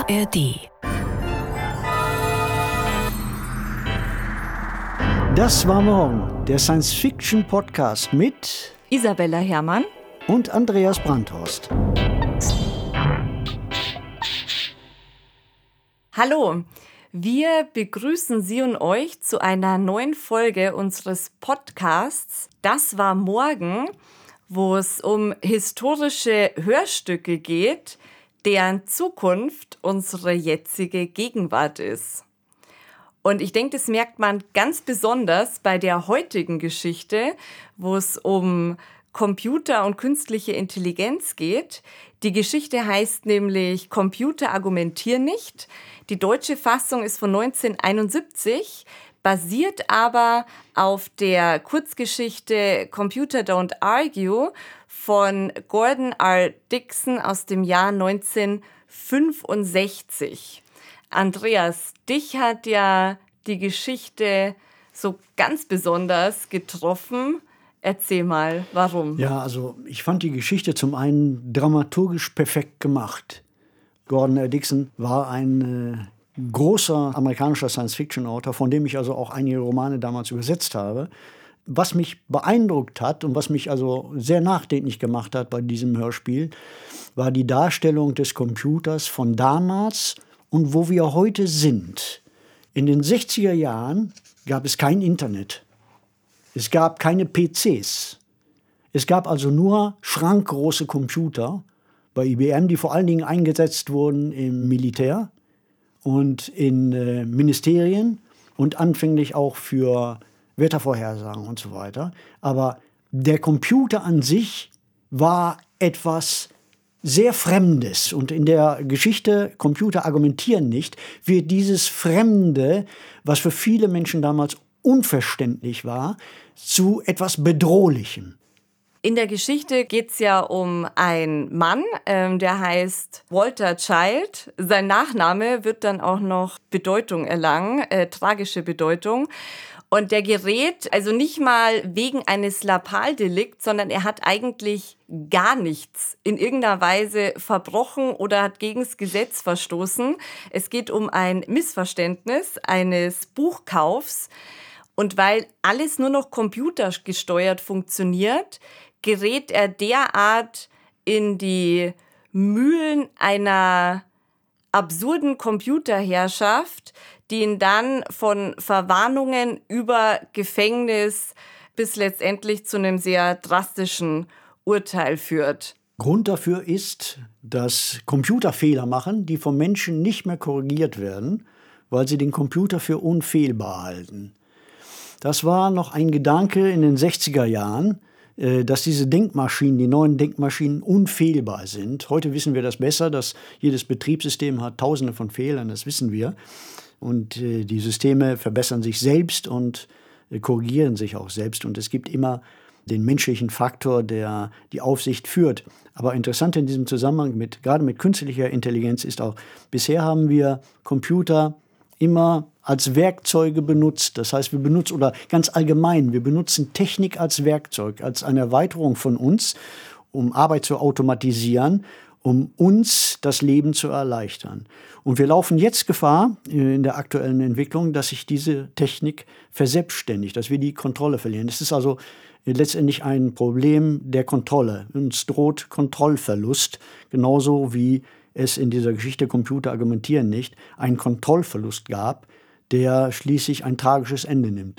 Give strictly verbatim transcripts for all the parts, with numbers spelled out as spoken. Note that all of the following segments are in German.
A R D. Das war morgen, der Science-Fiction-Podcast mit Isabella Herrmann und Andreas Brandhorst. Hallo, wir begrüßen Sie und euch zu einer neuen Folge unseres Podcasts Das war morgen, wo es um historische Hörstücke geht, deren Zukunft unsere jetzige Gegenwart ist. Und ich denke, das merkt man ganz besonders bei der heutigen Geschichte, wo es um Computer und künstliche Intelligenz geht. Die Geschichte heißt nämlich Computer argumentieren nicht. Die deutsche Fassung ist von neunzehnhunderteinundsiebzig, basiert aber auf der Kurzgeschichte Computer Don't Argue von Gordon R. Dickson aus dem Jahr neunzehnhundertfünfundsechzig. Andreas, dich hat ja die Geschichte so ganz besonders getroffen. Erzähl mal, warum? Ja, also ich fand die Geschichte zum einen dramaturgisch perfekt gemacht. Gordon R. Dickson war ein äh, großer amerikanischer Science-Fiction-Autor, von dem ich also auch einige Romane damals übersetzt habe. Was mich beeindruckt hat und was mich also sehr nachdenklich gemacht hat bei diesem Hörspiel, war die Darstellung des Computers von damals und wo wir heute sind. In den sechziger Jahren gab es kein Internet. Es gab keine P Cs. Es gab also nur schrankgroße Computer bei I B M, die vor allen Dingen eingesetzt wurden im Militär und in äh, Ministerien und anfänglich auch für Wettervorhersagen und so weiter. Aber der Computer an sich war etwas sehr Fremdes. Und in der Geschichte Computer argumentieren nicht, wird dieses Fremde, was für viele Menschen damals unverständlich war, zu etwas Bedrohlichem. In der Geschichte geht es ja um einen Mann, ähm, der heißt Walter Child. Sein Nachname wird dann auch noch Bedeutung erlangen, äh, tragische Bedeutung. Und der gerät also nicht mal wegen eines Lappaldelikts, sondern er hat eigentlich gar nichts in irgendeiner Weise verbrochen oder hat gegen das Gesetz verstoßen. Es geht um ein Missverständnis eines Buchkaufs. Und weil alles nur noch computergesteuert funktioniert, gerät er derart in die Mühlen einer absurden Computerherrschaft, die ihn dann von Verwarnungen über Gefängnis bis letztendlich zu einem sehr drastischen Urteil führt. Grund dafür ist, dass Computer Fehler machen, die vom Menschen nicht mehr korrigiert werden, weil sie den Computer für unfehlbar halten. Das war noch ein Gedanke in den sechziger Jahren, dass diese Denkmaschinen, die neuen Denkmaschinen unfehlbar sind. Heute wissen wir das besser, dass jedes Betriebssystem hat Tausende von Fehlern, das wissen wir. Und die Systeme verbessern sich selbst und korrigieren sich auch selbst. Und es gibt immer den menschlichen Faktor, der die Aufsicht führt. Aber interessant in diesem Zusammenhang, mit, gerade mit künstlicher Intelligenz, ist auch, bisher haben wir Computer immer als Werkzeuge benutzt. Das heißt, wir benutzen, oder ganz allgemein, wir benutzen Technik als Werkzeug, als eine Erweiterung von uns, um Arbeit zu automatisieren, um uns das Leben zu erleichtern. Und wir laufen jetzt Gefahr in der aktuellen Entwicklung, dass sich diese Technik verselbstständigt, dass wir die Kontrolle verlieren. Das ist also letztendlich ein Problem der Kontrolle. Uns droht Kontrollverlust, genauso wie es in dieser Geschichte Computer argumentieren nicht einen Kontrollverlust gab, der schließlich ein tragisches Ende nimmt.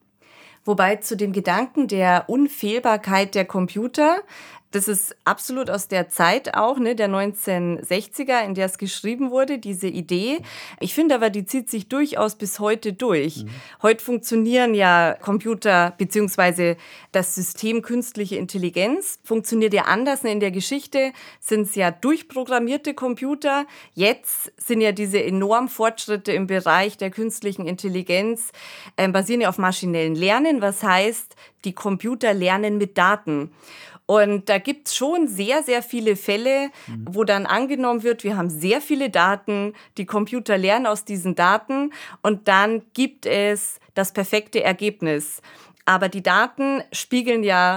Wobei zu dem Gedanken der Unfehlbarkeit der Computer, das ist absolut aus der Zeit auch, ne, der neunzehnhundertsechziger, in der es geschrieben wurde, diese Idee. Ich finde aber, die zieht sich durchaus bis heute durch. Mhm. Heute funktionieren ja Computer beziehungsweise das System künstliche Intelligenz funktioniert ja anders. In der Geschichte sind es ja durchprogrammierte Computer. Jetzt sind ja diese enormen Fortschritte im Bereich der künstlichen Intelligenz äh, basieren ja auf maschinellen Lernen, was heißt, die Computer lernen mit Daten. Und da gibt es schon sehr, sehr viele Fälle, mhm. wo dann angenommen wird, wir haben sehr viele Daten, die Computer lernen aus diesen Daten und dann gibt es das perfekte Ergebnis. Aber die Daten spiegeln ja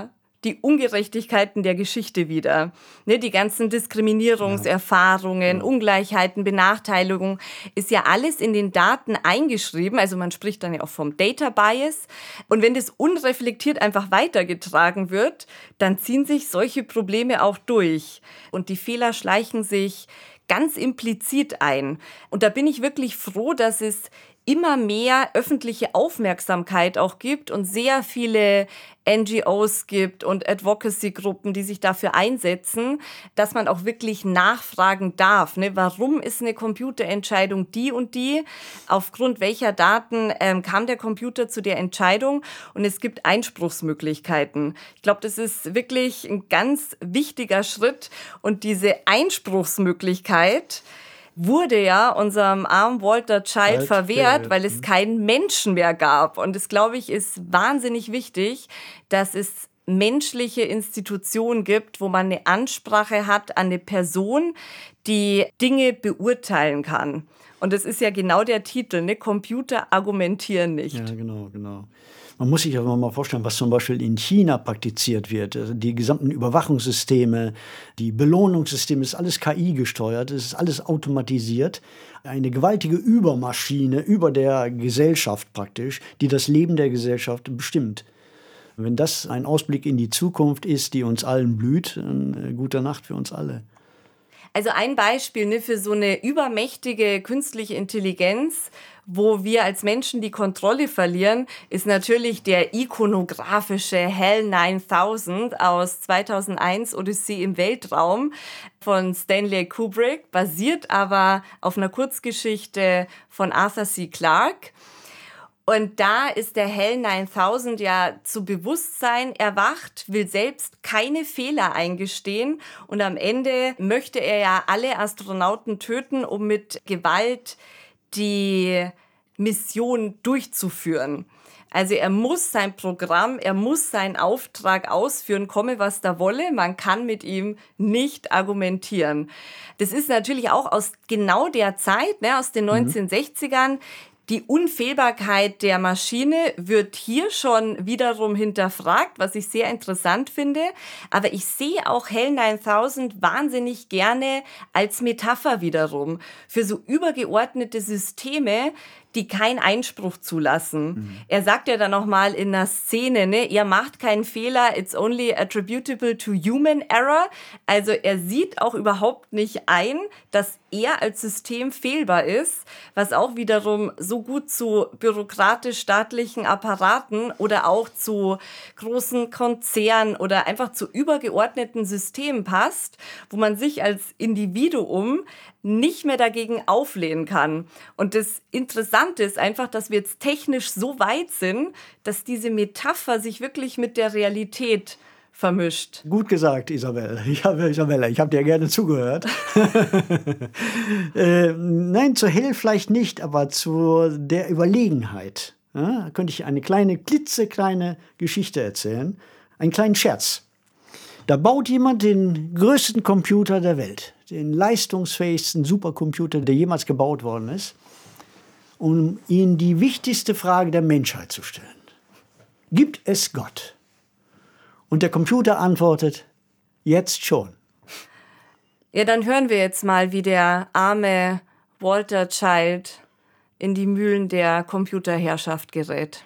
die Ungerechtigkeiten der Geschichte wider. Ne, die ganzen Diskriminierungserfahrungen, ja. Ungleichheiten, Benachteiligung, ist ja alles in den Daten eingeschrieben. Also man spricht dann ja auch vom Data Bias. Und wenn das unreflektiert einfach weitergetragen wird, dann ziehen sich solche Probleme auch durch. Und die Fehler schleichen sich ganz implizit ein. Und da bin ich wirklich froh, dass es immer mehr öffentliche Aufmerksamkeit auch gibt und sehr viele N G Os gibt und Advocacy-Gruppen, die sich dafür einsetzen, dass man auch wirklich nachfragen darf. Ne? Warum ist eine Computerentscheidung die und die? Aufgrund welcher Daten ähm, kam der Computer zu der Entscheidung? Und es gibt Einspruchsmöglichkeiten. Ich glaube, das ist wirklich ein ganz wichtiger Schritt. Und diese Einspruchsmöglichkeit wurde ja unserem armen Walter Child verwehrt, weil es keinen Menschen mehr gab. Und das, glaube ich, ist wahnsinnig wichtig, dass es menschliche Institutionen gibt, wo man eine Ansprache hat an eine Person, die Dinge beurteilen kann. Und das ist ja genau der Titel, ne? Computer argumentieren nicht. Ja, genau, genau. Man muss sich aber mal vorstellen, was zum Beispiel in China praktiziert wird. Also die gesamten Überwachungssysteme, die Belohnungssysteme, ist alles K I gesteuert, es ist alles automatisiert. Eine gewaltige Übermaschine über der Gesellschaft praktisch, die das Leben der Gesellschaft bestimmt. Wenn das ein Ausblick in die Zukunft ist, die uns allen blüht, dann gute Nacht für uns alle. Also ein Beispiel, ne, für so eine übermächtige künstliche Intelligenz, wo wir als Menschen die Kontrolle verlieren, ist natürlich der ikonografische HAL neuntausend aus zweitausendeins, Odyssee im Weltraum von Stanley Kubrick, basiert aber auf einer Kurzgeschichte von Arthur C. Clarke. Und da ist der HAL neuntausend ja zu Bewusstsein erwacht, will selbst keine Fehler eingestehen und am Ende möchte er ja alle Astronauten töten, um mit Gewalt die Mission durchzuführen. Also er muss sein Programm, er muss seinen Auftrag ausführen, komme was da wolle. Man kann mit ihm nicht argumentieren. Das ist natürlich auch aus genau der Zeit, ne, aus den neunzehnhundertsechzigern. Die Unfehlbarkeit der Maschine wird hier schon wiederum hinterfragt, was ich sehr interessant finde. Aber ich sehe auch HAL neuntausend wahnsinnig gerne als Metapher wiederum für so übergeordnete Systeme, die keinen Einspruch zulassen. Mhm. Er sagt ja dann nochmal in einer Szene, ne, ihr macht keinen Fehler, it's only attributable to human error. Also er sieht auch überhaupt nicht ein, dass er als System fehlbar ist, was auch wiederum so gut zu bürokratisch-staatlichen Apparaten oder auch zu großen Konzernen oder einfach zu übergeordneten Systemen passt, wo man sich als Individuum nicht mehr dagegen auflehnen kann. Und das Interessante ist einfach, dass wir jetzt technisch so weit sind, dass diese Metapher sich wirklich mit der Realität vermischt. Gut gesagt, Isabel. Ich habe, Isabella, ich habe dir gerne zugehört. äh, nein, zur HAL vielleicht nicht, aber zu der Überlegenheit. Ja, da könnte ich eine kleine, klitzekleine Geschichte erzählen. Einen kleinen Scherz. Da baut jemand den größten Computer der Welt, den leistungsfähigsten Supercomputer, der jemals gebaut worden ist, um ihnen die wichtigste Frage der Menschheit zu stellen. Gibt es Gott? Und der Computer antwortet, jetzt schon. Ja, dann hören wir jetzt mal, wie der arme Walter Child in die Mühlen der Computerherrschaft gerät.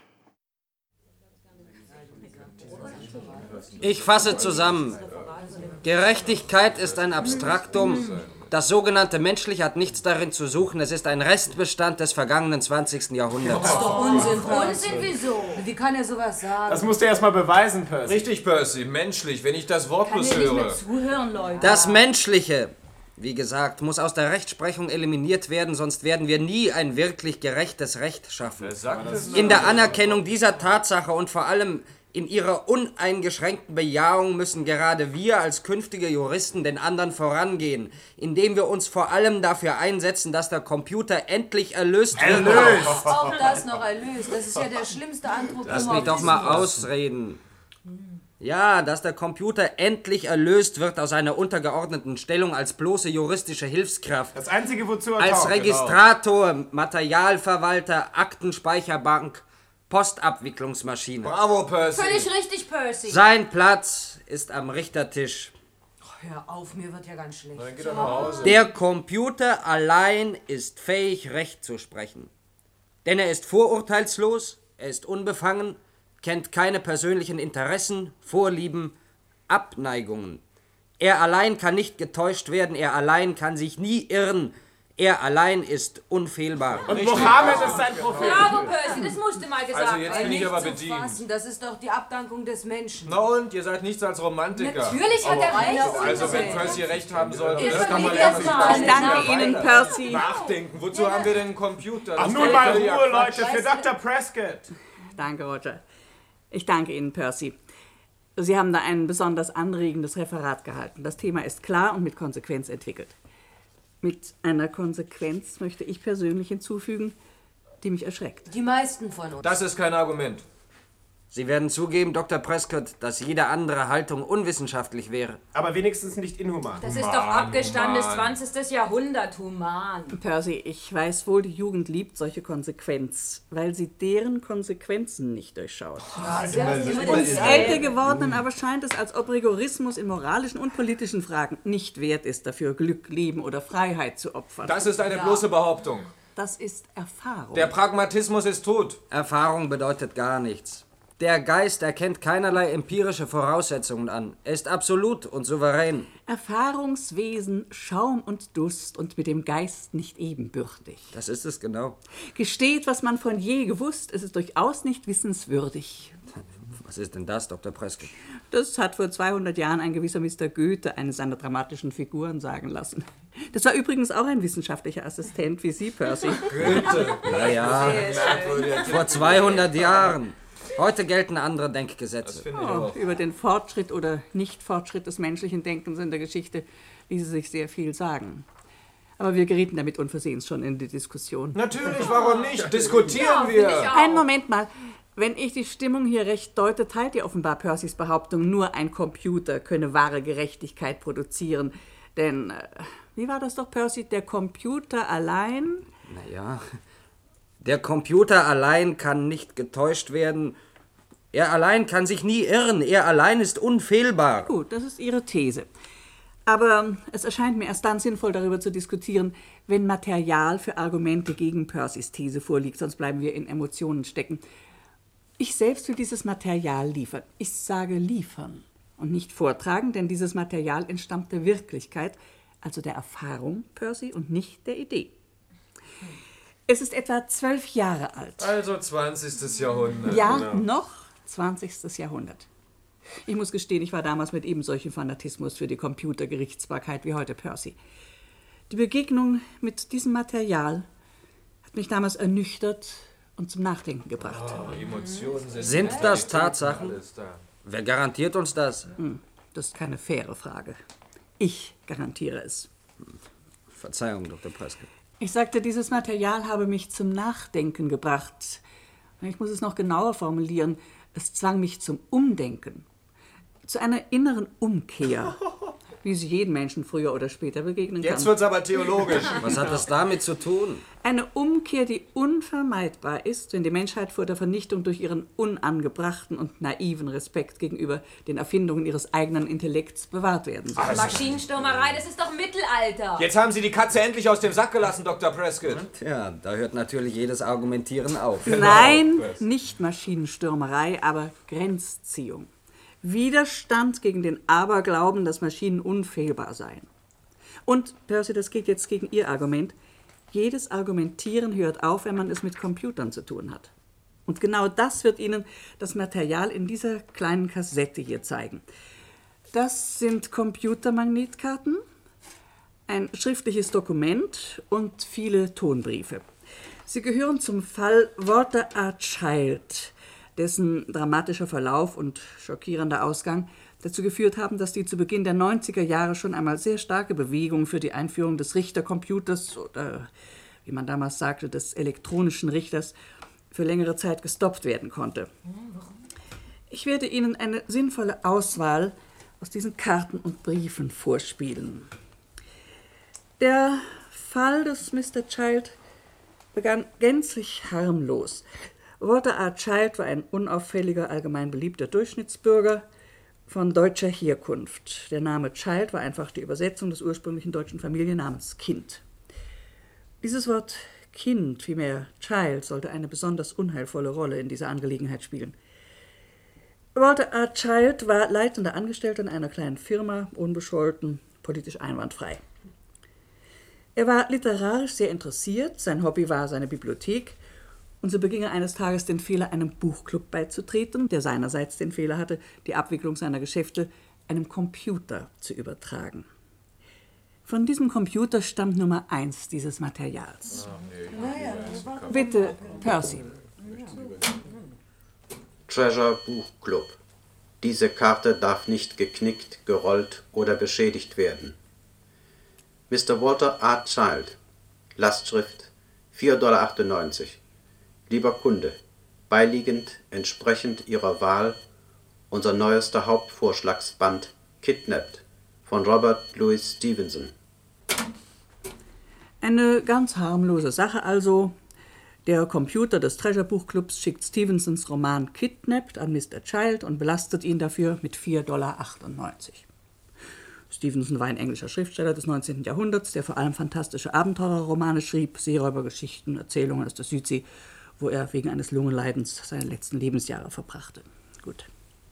Ich fasse zusammen. Gerechtigkeit ist ein Abstraktum. Das sogenannte Menschliche hat nichts darin zu suchen. Es ist ein Restbestand des vergangenen zwanzigsten Jahrhunderts. Das ist doch Unsinn, Unsinn, wieso? Wie kann er sowas sagen? Das musst du erst mal beweisen, Percy. Richtig, Percy, menschlich, wenn ich das Wort Kann bloß ihr nicht höre. mehr zuhören, Leute? Das Menschliche, wie gesagt, muss aus der Rechtsprechung eliminiert werden, sonst werden wir nie ein wirklich gerechtes Recht schaffen. Wer sagt das? In der Anerkennung dieser Tatsache und vor allem in ihrer uneingeschränkten Bejahung müssen gerade wir als künftige Juristen den anderen vorangehen, indem wir uns vor allem dafür einsetzen, dass der Computer endlich erlöst wird. Erlöst! Auch das noch erlöst. Das ist ja der schlimmste Anthropomorphismus. Lass mich doch mal ausreden. Ja, dass der Computer endlich erlöst wird aus einer untergeordneten Stellung als bloße juristische Hilfskraft. Das Einzige, wozu er Als taugt, Registrator, Materialverwalter, Aktenspeicherbank Postabwicklungsmaschine. Bravo, Percy. Völlig richtig, Percy. Sein Platz ist am Richtertisch. Hör auf, mir wird ja ganz schlecht. Dann geht er nach Hause. Der Computer allein ist fähig, Recht zu sprechen. Denn er ist vorurteilslos, er ist unbefangen, kennt keine persönlichen Interessen, Vorlieben, Abneigungen. Er allein kann nicht getäuscht werden, er allein kann sich nie irren. Er allein ist unfehlbar. Und Mohammed ist sein Prophet. Bravo, Percy, das musste mal gesagt Also jetzt bin werden. ich aber Nicht zu bedient. fassen, das ist doch die Abdankung des Menschen. Na und? Ihr seid nichts als Romantiker. Natürlich hat er recht. Also wenn Percy recht haben soll, Ist das kann man doch ja nicht nicht erstmal. machen. Danke Ihnen, Percy. Nachdenken. Wozu haben wir denn einen Computer? Ach, Das nun ist mal völliger Ruhe, Quatsch. Leute, für Doktor Prescott. Danke, Roger. Ich danke Ihnen, Percy. Sie haben da ein besonders anregendes Referat gehalten. Das Thema ist klar und mit Konsequenz entwickelt. Mit einer Konsequenz möchte ich persönlich hinzufügen, die mich erschreckt. Die meisten von uns. Das ist kein Argument. Sie werden zugeben, Doktor Prescott, dass jede andere Haltung unwissenschaftlich wäre. Aber wenigstens nicht inhuman. Das ist doch abgestandenes zwanzigstes Jahrhundert, human. Percy, ich weiß wohl, die Jugend liebt solche Konsequenz, weil sie deren Konsequenzen nicht durchschaut. Uns älter gewordenen aber scheint es, als ob Rigorismus in moralischen und politischen Fragen nicht wert ist, dafür Glück, Leben oder Freiheit zu opfern. Das ist eine bloße Behauptung. Das ist Erfahrung. Der Pragmatismus ist tot. Erfahrung bedeutet gar nichts. Der Geist erkennt keinerlei empirische Voraussetzungen an. Er ist absolut und souverän. Erfahrungswesen, Schaum und Durst und mit dem Geist nicht ebenbürtig. Das ist es genau. Gesteht, was man von je gewusst, ist es durchaus nicht wissenswürdig. Was ist denn das, Doktor Prescott? Das hat vor zweihundert Jahren ein gewisser Mister Goethe, eine seiner dramatischen Figuren, sagen lassen. Das war übrigens auch ein wissenschaftlicher Assistent wie Sie, Percy. Goethe. Naja, vor zweihundert Jahren. Heute gelten andere Denkgesetze. Oh, über den Fortschritt oder Nicht-Fortschritt des menschlichen Denkens in der Geschichte ließe sich sehr viel sagen. Aber wir gerieten damit unversehens schon in die Diskussion. Natürlich, warum nicht? Diskutieren wir. Einen Moment mal. Wenn ich die Stimmung hier recht deute, teilt ihr offenbar Percys Behauptung, nur ein Computer könne wahre Gerechtigkeit produzieren. Denn, äh, wie war das doch, Percy, der Computer allein? Naja, der Computer allein kann nicht getäuscht werden. Er allein kann sich nie irren. Er allein ist unfehlbar. Gut, das ist Ihre These. Aber es erscheint mir erst dann sinnvoll, darüber zu diskutieren, wenn Material für Argumente gegen Percys These vorliegt, sonst bleiben wir in Emotionen stecken. Ich selbst will dieses Material liefern. Ich sage liefern und nicht vortragen, denn dieses Material entstammt der Wirklichkeit, also der Erfahrung, Percy, und nicht der Idee. Es ist etwa zwölf Jahre alt. Also zwanzigstes Jahrhundert. Ja, Genau. noch zwanzigstes Jahrhundert. Ich muss gestehen, ich war damals mit eben solchem Fanatismus für die Computergerichtsbarkeit wie heute, Percy. Die Begegnung mit diesem Material hat mich damals ernüchtert und zum Nachdenken gebracht. Oh, Emotionen sind, Sind das Tatsachen? alles da. Wer garantiert uns das? Hm, das ist keine faire Frage. Ich garantiere es. Verzeihung, Doktor Prescott. Ich sagte, dieses Material habe mich zum Nachdenken gebracht. Ich muss es noch genauer formulieren. Es zwang mich zum Umdenken. Zu einer inneren Umkehr, wie sie jedem Menschen früher oder später begegnen kann. Jetzt wird's aber theologisch. Was hat das damit zu tun? Eine Umkehr, die unvermeidbar ist, wenn die Menschheit vor der Vernichtung durch ihren unangebrachten und naiven Respekt gegenüber den Erfindungen ihres eigenen Intellekts bewahrt werden soll. Maschinenstürmerei, das ist doch Mittelalter. Jetzt haben Sie die Katze endlich aus dem Sack gelassen, Doktor Prescott. Tja, da hört natürlich jedes Argumentieren auf. Nein, nicht Maschinenstürmerei, aber Grenzziehung. Widerstand gegen den Aberglauben, dass Maschinen unfehlbar seien. Und, Percy, das geht jetzt gegen Ihr Argument, jedes Argumentieren hört auf, wenn man es mit Computern zu tun hat. Und genau das wird Ihnen das Material in dieser kleinen Kassette hier zeigen. Das sind Computermagnetkarten, ein schriftliches Dokument und viele Tonbriefe. Sie gehören zum Fall Walter R. Child, dessen dramatischer Verlauf und schockierender Ausgang dazu geführt haben, dass die zu Beginn der neunziger Jahre schon einmal sehr starke Bewegung für die Einführung des Richtercomputers oder, wie man damals sagte, des elektronischen Richters für längere Zeit gestoppt werden konnte. Ich werde Ihnen eine sinnvolle Auswahl aus diesen Karten und Briefen vorspielen. Der Fall des Mister Child begann gänzlich harmlos. Walter R. Child war ein unauffälliger, allgemein beliebter Durchschnittsbürger von deutscher Herkunft. Der Name Child war einfach die Übersetzung des ursprünglichen deutschen Familiennamens Kind. Dieses Wort Kind, vielmehr Child, sollte eine besonders unheilvolle Rolle in dieser Angelegenheit spielen. Walter R. Child war leitender Angestellter in einer kleinen Firma, unbescholten, politisch einwandfrei. Er war literarisch sehr interessiert, sein Hobby war seine Bibliothek, und so beging er eines Tages den Fehler, einem Buchclub beizutreten, der seinerseits den Fehler hatte, die Abwicklung seiner Geschäfte einem Computer zu übertragen. Von diesem Computer stammt Nummer eins dieses Materials. Bitte, Percy. Treasure Buchclub. Diese Karte darf nicht geknickt, gerollt oder beschädigt werden. Mister Walter R. Child. Lastschrift vier Dollar achtundneunzig. Lieber Kunde, beiliegend, entsprechend Ihrer Wahl, unser neuester Hauptvorschlagsband Kidnapped von Robert Louis Stevenson. Eine ganz harmlose Sache also. Der Computer des Treasure Buchclubs schickt Stevensons Roman Kidnapped an Mister Child und belastet ihn dafür mit vier Dollar achtundneunzig. Stevenson war ein englischer Schriftsteller des neunzehnten Jahrhunderts, der vor allem fantastische Abenteurerromane schrieb, Seeräubergeschichten, Erzählungen aus der Südsee, wo er wegen eines Lungenleidens seine letzten Lebensjahre verbrachte. Gut.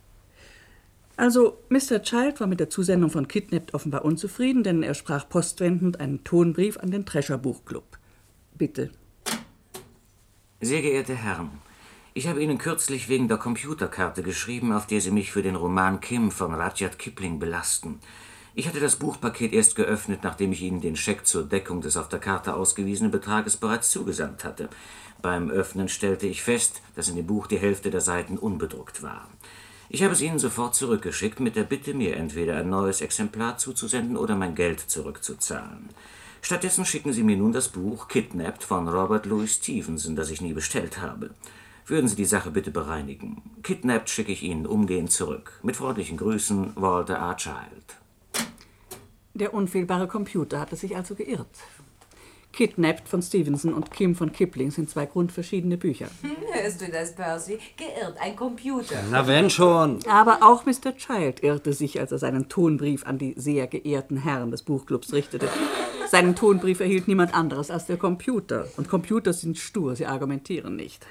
Also, Mister Child war mit der Zusendung von Kidnapped offenbar unzufrieden, denn er sprach postwendend einen Tonbrief an den Treasure Buchclub. Bitte. Sehr geehrte Herren, ich habe Ihnen kürzlich wegen der Computerkarte geschrieben, auf der Sie mich für den Roman Kim von Rudyard Kipling belasten. Ich hatte das Buchpaket erst geöffnet, nachdem ich Ihnen den Scheck zur Deckung des auf der Karte ausgewiesenen Betrages bereits zugesandt hatte. Beim Öffnen stellte ich fest, dass in dem Buch die Hälfte der Seiten unbedruckt war. Ich habe es Ihnen sofort zurückgeschickt, mit der Bitte, mir entweder ein neues Exemplar zuzusenden oder mein Geld zurückzuzahlen. Stattdessen schicken Sie mir nun das Buch Kidnapped von Robert Louis Stevenson, das ich nie bestellt habe. Würden Sie die Sache bitte bereinigen. Kidnapped schicke ich Ihnen umgehend zurück. Mit freundlichen Grüßen, Walter R. Child. Der unfehlbare Computer hatte sich also geirrt. Kidnapped von Stevenson und Kim von Kipling sind zwei grundverschiedene Bücher. Hörst du das, Percy? Geirrt, ein Computer. Na wenn schon. Aber auch Mister Child irrte sich, als er seinen Tonbrief an die sehr geehrten Herren des Buchclubs richtete. Seinen Tonbrief erhielt niemand anderes als der Computer. Und Computer sind stur, sie argumentieren nicht.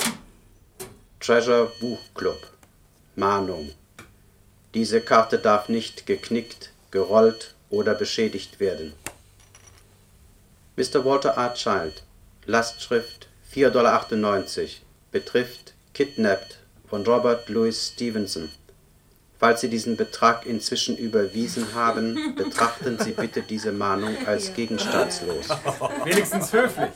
Treasure Buchclub. Mahnung. Diese Karte darf nicht geknickt, gerollt oder beschädigt werden. Mister Walter R. Child. Lastschrift vier Dollar achtundneunzig. Betrifft Kidnapped von Robert Louis Stevenson. Falls Sie diesen Betrag inzwischen überwiesen haben, betrachten Sie bitte diese Mahnung als gegenstandslos. Wenigstens höflich.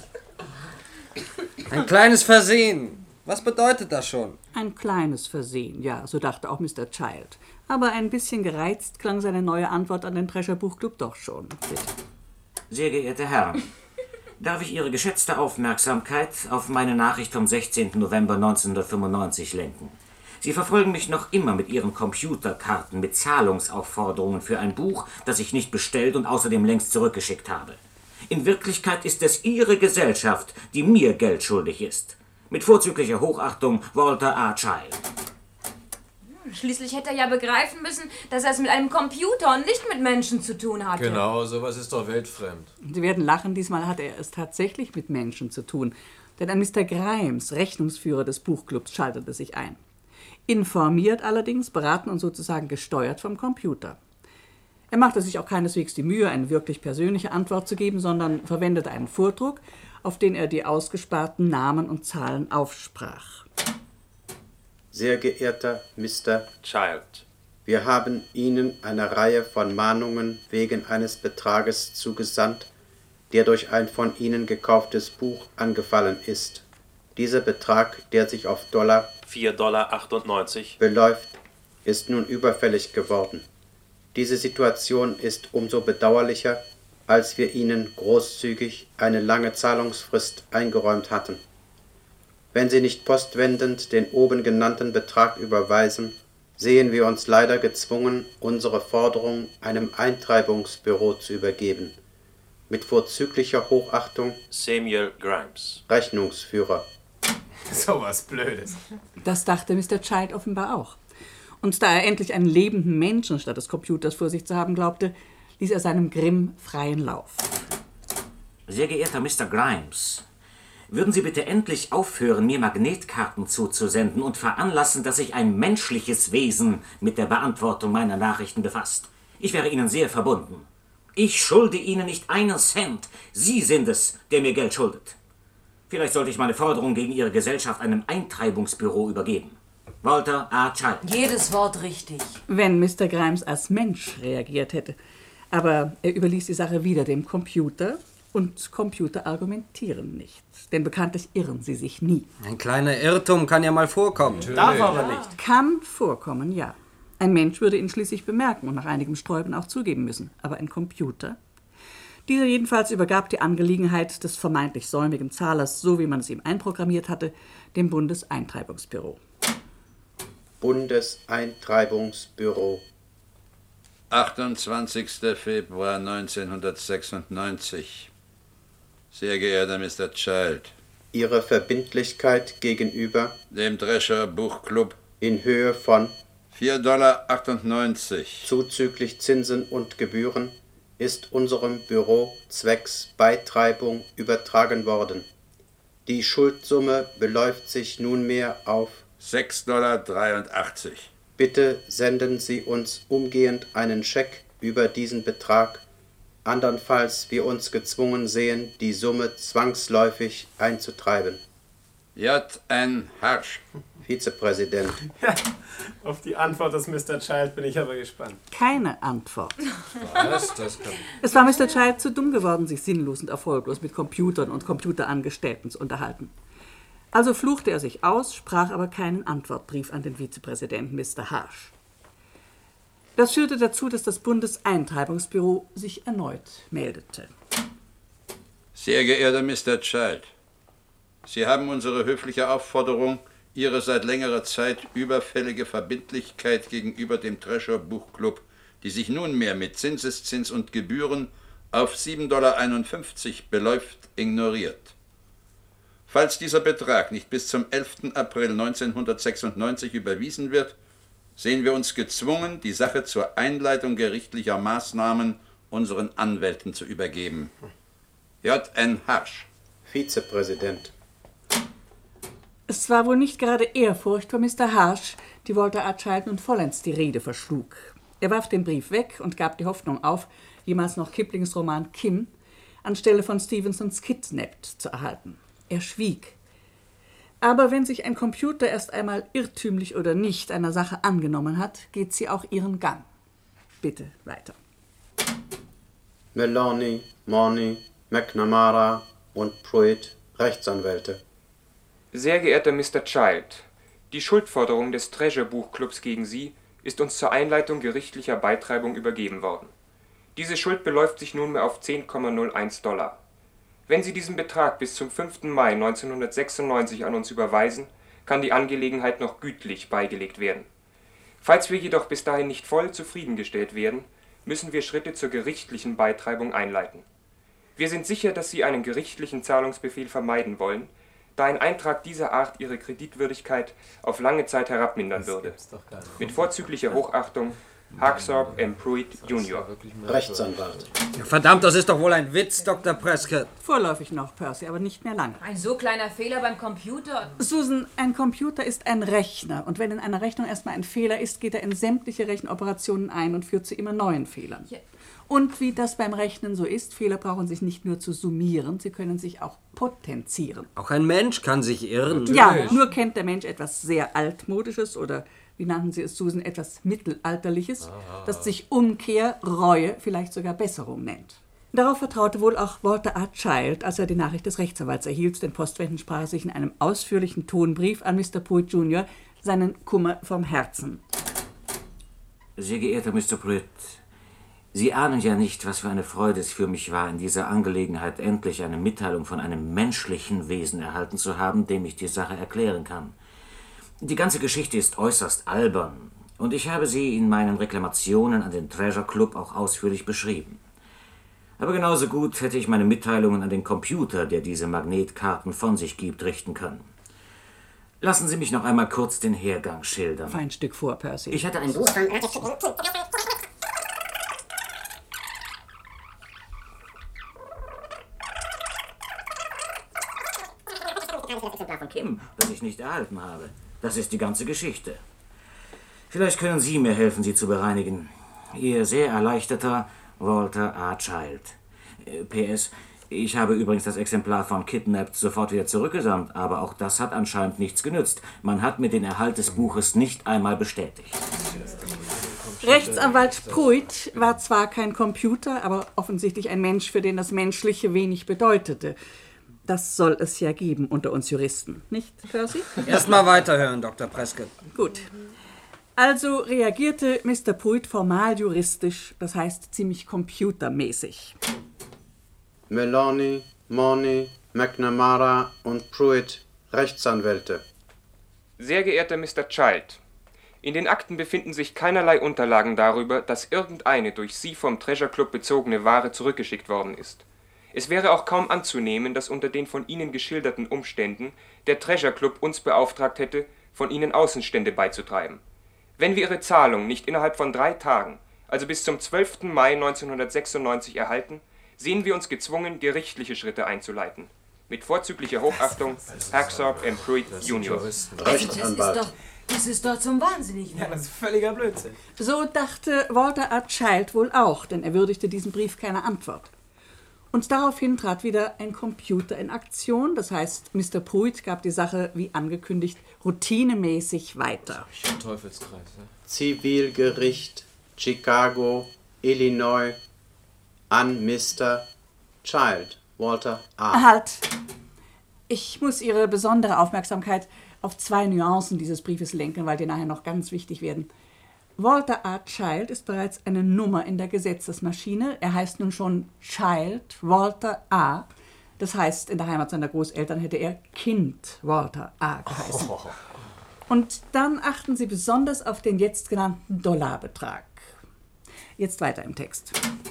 Ein kleines Versehen. Was bedeutet das schon? Ein kleines Versehen, ja, so dachte auch Mister Child. Aber ein bisschen gereizt klang seine neue Antwort an den Treasure Buchclub doch schon. Bitte. Sehr geehrte Herren, darf ich Ihre geschätzte Aufmerksamkeit auf meine Nachricht vom sechzehnten November neunzehnhundertfünfundneunzig lenken. Sie verfolgen mich noch immer mit Ihren Computerkarten mit Zahlungsaufforderungen für ein Buch, das ich nicht bestellt und außerdem längst zurückgeschickt habe. In Wirklichkeit ist es Ihre Gesellschaft, die mir Geld schuldig ist. Mit vorzüglicher Hochachtung, Walter R. Child. Schließlich hätte er ja begreifen müssen, dass er es mit einem Computer und nicht mit Menschen zu tun hatte. Genau, sowas ist doch weltfremd. Sie werden lachen, diesmal hatte er es tatsächlich mit Menschen zu tun. Denn ein Mister Grimes, Rechnungsführer des Buchclubs, schaltete sich ein. Informiert allerdings, beraten und sozusagen gesteuert vom Computer. Er machte sich auch keineswegs die Mühe, eine wirklich persönliche Antwort zu geben, sondern verwendete einen Vordruck, auf den er die ausgesparten Namen und Zahlen aufsprach. Sehr geehrter Mister Child. Wir haben Ihnen eine Reihe von Mahnungen wegen eines Betrages zugesandt, der durch ein von Ihnen gekauftes Buch angefallen ist. Dieser Betrag, der sich auf Dollar vier Dollar achtundneunzig beläuft, ist nun überfällig geworden. Diese Situation ist umso bedauerlicher, als wir Ihnen großzügig eine lange Zahlungsfrist eingeräumt hatten. Wenn Sie nicht postwendend den oben genannten Betrag überweisen, sehen wir uns leider gezwungen, unsere Forderung einem Eintreibungsbüro zu übergeben. Mit vorzüglicher Hochachtung Samuel Grimes. Rechnungsführer. So was Blödes. Das dachte Mister Child offenbar auch. Und da er endlich einen lebenden Menschen statt des Computers vor sich zu haben glaubte, ließ er seinem Grimm freien Lauf. Sehr geehrter Mister Grimes, würden Sie bitte endlich aufhören, mir Magnetkarten zuzusenden und veranlassen, dass sich ein menschliches Wesen mit der Beantwortung meiner Nachrichten befasst? Ich wäre Ihnen sehr verbunden. Ich schulde Ihnen nicht einen Cent. Sie sind es, der mir Geld schuldet. Vielleicht sollte ich meine Forderung gegen Ihre Gesellschaft einem Eintreibungsbüro übergeben. Walter A. Child. Jedes Wort richtig. Wenn Mister Grimes als Mensch reagiert hätte. Aber er überließ die Sache wieder dem Computer. Und Computer argumentieren nicht. Denn bekanntlich irren sie sich nie. Ein kleiner Irrtum kann ja mal vorkommen. Darf aber nicht. Kann vorkommen, ja. Ein Mensch würde ihn schließlich bemerken und nach einigem Sträuben auch zugeben müssen. Aber ein Computer? Dieser jedenfalls übergab die Angelegenheit des vermeintlich säumigen Zahlers, so wie man es ihm einprogrammiert hatte, dem Bundeseintreibungsbüro. Bundeseintreibungsbüro. achtundzwanzigster Februar neunzehnhundertsechsundneunzig. Sehr geehrter Mister Child. Ihre Verbindlichkeit gegenüber dem Drescher Buchclub in Höhe von vier Dollar achtundneunzig zuzüglich Zinsen und Gebühren ist unserem Büro zwecks Beitreibung übertragen worden. Die Schuldsumme beläuft sich nunmehr auf sechs Dollar dreiundachtzig. Bitte senden Sie uns umgehend einen Scheck über diesen Betrag, andernfalls wir uns gezwungen sehen, die Summe zwangsläufig einzutreiben. J N Harsch. Vizepräsident. Ja, auf die Antwort des Mister Child bin ich aber gespannt. Keine Antwort. Was? Das kann... Es war Mister Child zu dumm geworden, sich sinnlos und erfolglos mit Computern und Computerangestellten zu unterhalten. Also fluchte er sich aus, sprach aber keinen Antwortbrief an den Vizepräsidenten Mister Harsch. Das führte dazu, dass das Bundeseintreibungsbüro sich erneut meldete. Sehr geehrter Mister Child, Sie haben unsere höfliche Aufforderung, Ihre seit längerer Zeit überfällige Verbindlichkeit gegenüber dem Drescher Buchclub, die sich nunmehr mit Zinseszins und Gebühren auf sieben Dollar einundfünfzig beläuft, ignoriert. Falls dieser Betrag nicht bis zum elften April neunzehnhundertsechsundneunzig überwiesen wird, sehen wir uns gezwungen, die Sache zur Einleitung gerichtlicher Maßnahmen unseren Anwälten zu übergeben. J N Harsch. Vizepräsident. Es war wohl nicht gerade Ehrfurcht vor Mister Harsch, die Walter A. Child nun vollends die Rede verschlug. Er warf den Brief weg und gab die Hoffnung auf, jemals noch Kiplings Roman Kim anstelle von Stevensons Kidnapped zu erhalten. Er schwieg. Aber wenn sich ein Computer erst einmal irrtümlich oder nicht einer Sache angenommen hat, geht sie auch ihren Gang. Bitte weiter. Maloney, Morney, McNamara und Pruitt, Rechtsanwälte. Sehr geehrter Mister Child, die Schuldforderung des Treasure Buchclubs gegen Sie ist uns zur Einleitung gerichtlicher Beitreibung übergeben worden. Diese Schuld beläuft sich nunmehr auf zehn Komma null eins Dollar. Wenn Sie diesen Betrag bis zum fünften Mai neunzehnhundertsechsundneunzig an uns überweisen, kann die Angelegenheit noch gütlich beigelegt werden. Falls wir jedoch bis dahin nicht voll zufriedengestellt werden, müssen wir Schritte zur gerichtlichen Beitreibung einleiten. Wir sind sicher, dass Sie einen gerichtlichen Zahlungsbefehl vermeiden wollen, da ein Eintrag dieser Art Ihre Kreditwürdigkeit auf lange Zeit herabmindern würde. Mit vorzüglicher Hochachtung, Hagsop M. Pruitt Junior Rechtsanwalt. Ja, verdammt, das ist doch wohl ein Witz, Doktor Prescott. Vorläufig noch, Percy, aber nicht mehr lange. Ein so kleiner Fehler beim Computer. Susan, ein Computer ist ein Rechner. Und wenn in einer Rechnung erstmal ein Fehler ist, geht er in sämtliche Rechenoperationen ein und führt zu immer neuen Fehlern. Ja. Und wie das beim Rechnen so ist, Fehler brauchen sich nicht nur zu summieren, sie können sich auch potenzieren. Auch ein Mensch kann sich irren. Ja, nur kennt der Mensch etwas sehr Altmodisches oder, wie nannten Sie es, Susan, etwas Mittelalterliches, ah. das sich Umkehr, Reue, vielleicht sogar Besserung nennt. Darauf vertraute wohl auch Walter A. Child, als er die Nachricht des Rechtsanwalts erhielt, denn postwendend sprach er sich in einem ausführlichen Tonbrief an Mister Pruitt Junior seinen Kummer vom Herzen. Sehr geehrter Mister Pruitt, Sie ahnen ja nicht, was für eine Freude es für mich war, in dieser Angelegenheit endlich eine Mitteilung von einem menschlichen Wesen erhalten zu haben, dem ich die Sache erklären kann. Die ganze Geschichte ist äußerst albern, und ich habe sie in meinen Reklamationen an den Treasure Club auch ausführlich beschrieben. Aber genauso gut hätte ich meine Mitteilungen an den Computer, der diese Magnetkarten von sich gibt, richten können. Lassen Sie mich noch einmal kurz den Hergang schildern. Fein Stück vor, Percy. Ich hatte ein Buch von... von Kim, das ich nicht erhalten habe. Das ist die ganze Geschichte. Vielleicht können Sie mir helfen, sie zu bereinigen. Ihr sehr erleichterter Walter A. Child. Äh, P S. Ich habe übrigens das Exemplar von Kidnapped sofort wieder zurückgesandt, aber auch das hat anscheinend nichts genützt. Man hat mir den Erhalt des Buches nicht einmal bestätigt. Rechtsanwalt Pruitt war zwar kein Computer, aber offensichtlich ein Mensch, für den das Menschliche wenig bedeutete. Das soll es ja geben unter uns Juristen, nicht, Percy? Erstmal weiterhören, Doktor Prescott. Gut. Also reagierte Mister Pruitt formal juristisch, das heißt ziemlich computermäßig. Meloni, Morny, McNamara und Pruitt, Rechtsanwälte. Sehr geehrter Mister Child, in den Akten befinden sich keinerlei Unterlagen darüber, dass irgendeine durch Sie vom Treasure Club bezogene Ware zurückgeschickt worden ist. Es wäre auch kaum anzunehmen, dass unter den von Ihnen geschilderten Umständen der Treasure Club uns beauftragt hätte, von Ihnen Außenstände beizutreiben. Wenn wir Ihre Zahlung nicht innerhalb von drei Tagen, also bis zum zwölften Mai neunzehnhundertsechsundneunzig erhalten, sehen wir uns gezwungen, gerichtliche Schritte einzuleiten. Mit vorzüglicher Hochachtung, Hacksaw and Pruitt Junior Rechtsanwalt. Das ist, doch, das ist doch zum Wahnsinnigen. Ja, das ist völliger Blödsinn. So dachte Walter A. Child wohl auch, denn er würdigte diesen Brief keiner Antwort. Und daraufhin trat wieder ein Computer in Aktion, das heißt, Mister Pruitt gab die Sache, wie angekündigt, routinemäßig weiter. Teufelskreis, ne? Zivilgericht, Chicago, Illinois, an Mister Child, Walter A. Halt! Ich muss Ihre besondere Aufmerksamkeit auf zwei Nuancen dieses Briefes lenken, weil die nachher noch ganz wichtig werden. Walter A. Child ist bereits eine Nummer in der Gesetzesmaschine. Er heißt nun schon Child Walter A. Das heißt, in der Heimat seiner Großeltern hätte er Kind Walter A. geheißen. Oh. Und dann achten Sie besonders auf den jetzt genannten Dollarbetrag. Jetzt weiter im Text.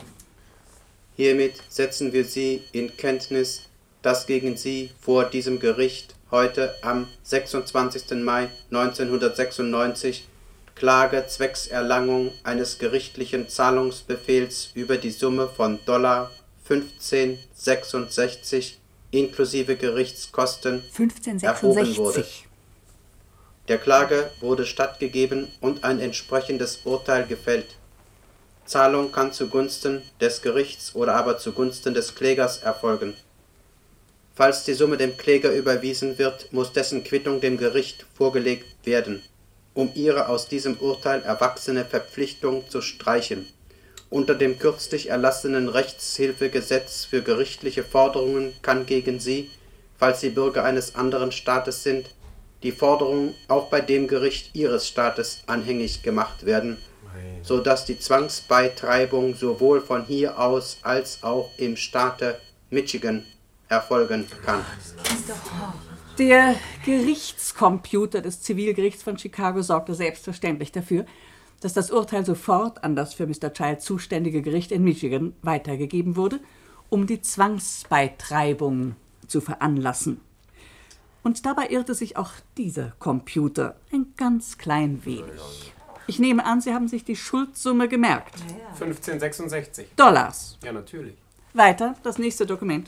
Hiermit setzen wir Sie in Kenntnis, dass gegen Sie vor diesem Gericht heute am sechsundzwanzigsten Mai neunzehnhundertsechsundneunzig Klage zwecks Erlangung eines gerichtlichen Zahlungsbefehls über die Summe von Dollar fünfzehn sechsundsechzig inklusive Gerichtskosten erhoben wurde. Der Klage wurde stattgegeben und ein entsprechendes Urteil gefällt. Zahlung kann zugunsten des Gerichts oder aber zugunsten des Klägers erfolgen. Falls die Summe dem Kläger überwiesen wird, muss dessen Quittung dem Gericht vorgelegt werden, um ihre aus diesem Urteil erwachsene Verpflichtung zu streichen. Unter dem kürzlich erlassenen Rechtshilfegesetz für gerichtliche Forderungen kann gegen Sie, falls Sie Bürger eines anderen Staates sind, die Forderung auch bei dem Gericht Ihres Staates anhängig gemacht werden, so dass die Zwangsbeitreibung sowohl von hier aus als auch im Staate Michigan erfolgen kann. Der Gerichtscomputer des Zivilgerichts von Chicago sorgte selbstverständlich dafür, dass das Urteil sofort an das für Mister Child zuständige Gericht in Michigan weitergegeben wurde, um die Zwangsbeitreibung zu veranlassen. Und dabei irrte sich auch dieser Computer ein ganz klein wenig. Ich nehme an, Sie haben sich die Schuldsumme gemerkt. fünfzehn sechsundsechzig. Dollars. Ja, natürlich. Weiter, das nächste Dokument.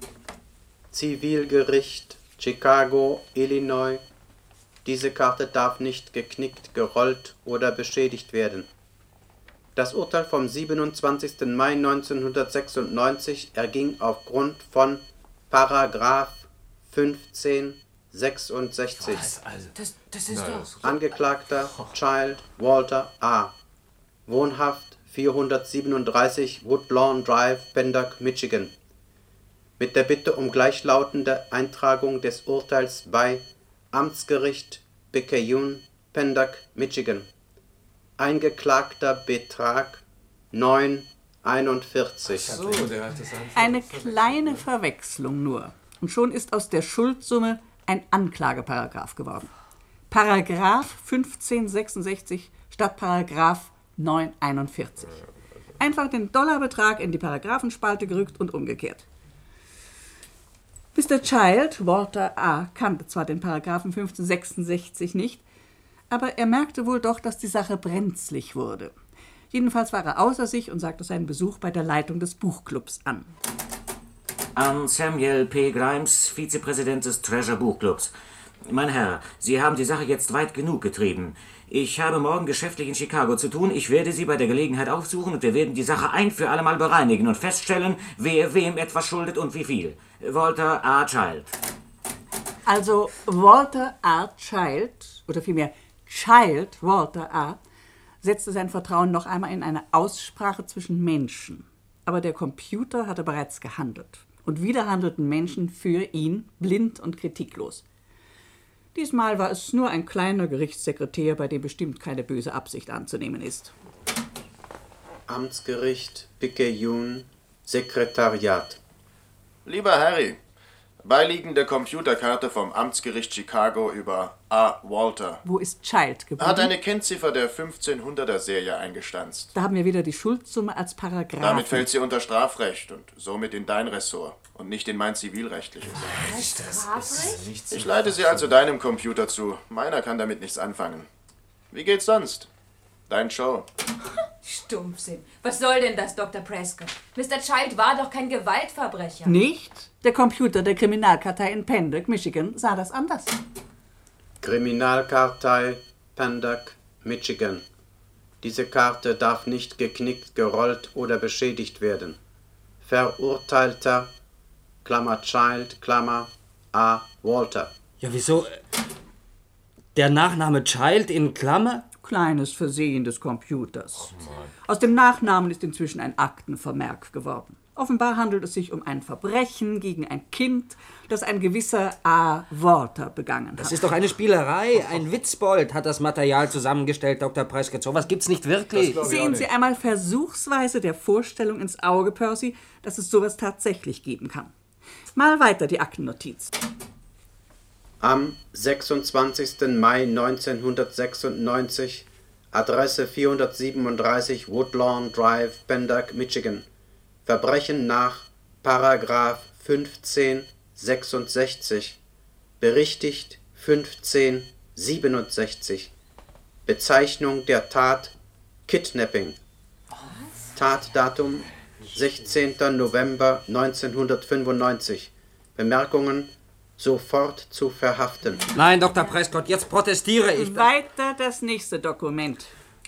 Zivilgericht, Chicago, Illinois. Diese Karte darf nicht geknickt, gerollt oder beschädigt werden. Das Urteil vom siebenundzwanzigsten Mai neunzehnhundertsechsundneunzig erging aufgrund von Paragraph fünfzehn sechsundsechzig. Also, das, das ist doch... Angeklagter Child Walter A. Wohnhaft vierhundertsiebenunddreißig Woodlawn Drive, Pendock, Michigan. Mit der Bitte um gleichlautende Eintragung des Urteils bei Amtsgericht Picayune, Pendock, Michigan. Eingeklagter Betrag neun einundvierzig. So, der hat das Eine kleine Verwechslung nur. Und schon ist aus der Schuldsumme ein Anklageparagraph geworden. Paragraph fünfzehn sechsundsechzig statt Paragraph neun einundvierzig. Einfach den Dollarbetrag in die Paragraphenspalte gerückt und umgekehrt. Mister Child, Walter A., kannte zwar den Paragraphen fünfzehnhundertsechsundsechzig nicht, aber er merkte wohl doch, dass die Sache brenzlig wurde. Jedenfalls war er außer sich und sagte seinen Besuch bei der Leitung des Buchclubs an. An Samuel P. Grimes, Vizepräsident des Treasure Buchclubs. Mein Herr, Sie haben die Sache jetzt weit genug getrieben. Ich habe morgen geschäftlich in Chicago zu tun. Ich werde Sie bei der Gelegenheit aufsuchen und wir werden die Sache ein für alle Mal bereinigen und feststellen, wer wem etwas schuldet und wie viel. Walter A. Child. Also Walter A. Child, oder vielmehr Child Walter A., setzte sein Vertrauen noch einmal in eine Aussprache zwischen Menschen. Aber der Computer hatte bereits gehandelt. Und wieder handelten Menschen für ihn, blind und kritiklos. Diesmal war es nur ein kleiner Gerichtssekretär, bei dem bestimmt keine böse Absicht anzunehmen ist. Amtsgericht Picayune, Sekretariat. Lieber Harry, beiliegende Computerkarte vom Amtsgericht Chicago über A. Walter. Wo ist Child geblieben? Hat eine Kennziffer der fünfzehnhunderter-Serie eingestanzt. Da haben wir wieder die Schuldsumme als Paragraph. Damit fällt sie unter Strafrecht und somit in dein Ressort und nicht in mein zivilrechtliches. Strafrecht? Ich leite sie also deinem Computer zu. Meiner kann damit nichts anfangen. Wie geht's sonst? Dein Show. Stumpfsinn. Was soll denn das, Doktor Prescott? Mister Child war doch kein Gewaltverbrecher. Nicht? Der Computer der Kriminalkartei in Pendock, Michigan, sah das anders. Kriminalkartei Pendock, Michigan. Diese Karte darf nicht geknickt, gerollt oder beschädigt werden. Verurteilter, Klammer Child, Klammer A. Walter. Ja, wieso? Der Nachname Child in Klammer? Kleines Versehen des Computers. Aus dem Nachnamen ist inzwischen ein Aktenvermerk geworden. Offenbar handelt es sich um ein Verbrechen gegen ein Kind, das ein gewisser A. Walter begangen hat. Das ist doch eine Spielerei. Ein Witzbold hat das Material zusammengestellt, Doktor Prescott. So was gibt's nicht wirklich. Sehen Sie einmal versuchsweise der Vorstellung ins Auge, Percy, dass es sowas tatsächlich geben kann. Mal weiter die Aktennotiz. Am sechsundzwanzigsten Mai neunzehnhundertsechsundneunzig, Adresse vierhundertsiebenunddreißig Woodlawn Drive, Pendock, Michigan. Verbrechen nach Paragraph fünfzehn sechsundsechzig, berichtigt fünfzehn siebenundsechzig. Bezeichnung der Tat Kidnapping. Tatdatum sechzehnter November neunzehnhundertfünfundneunzig. Bemerkungen: sofort zu verhaften. Nein, Doktor Prescott, jetzt protestiere ich. Weiter das nächste Dokument.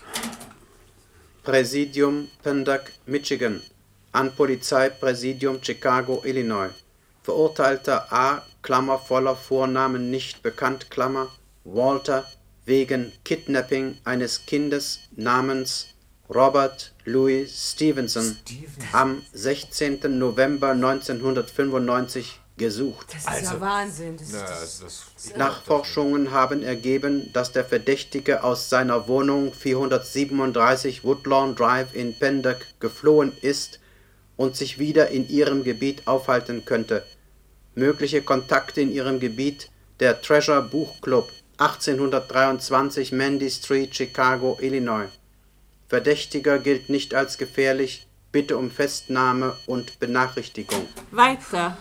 Präsidium Pendock, Michigan. An Polizeipräsidium Chicago, Illinois. Verurteilter A. Klammer voller Vornamen nicht bekannt, Klammer Walter, wegen Kidnapping eines Kindes namens Robert Louis Stevenson, Stevenson. am sechzehnten November neunzehnhundertfünfundneunzig gesucht. Das ist also, ja Wahnsinn. Das, na, das, das, Nachforschungen haben ergeben, dass der Verdächtige aus seiner Wohnung vierhundertsiebenunddreißig Woodlawn Drive in Pendock geflohen ist und sich wieder in ihrem Gebiet aufhalten könnte. Mögliche Kontakte in ihrem Gebiet: der Treasure Buchclub, achtzehnhundertdreiundzwanzig Mandy Street, Chicago, Illinois. Verdächtiger gilt nicht als gefährlich. Bitte um Festnahme und Benachrichtigung. Weiter.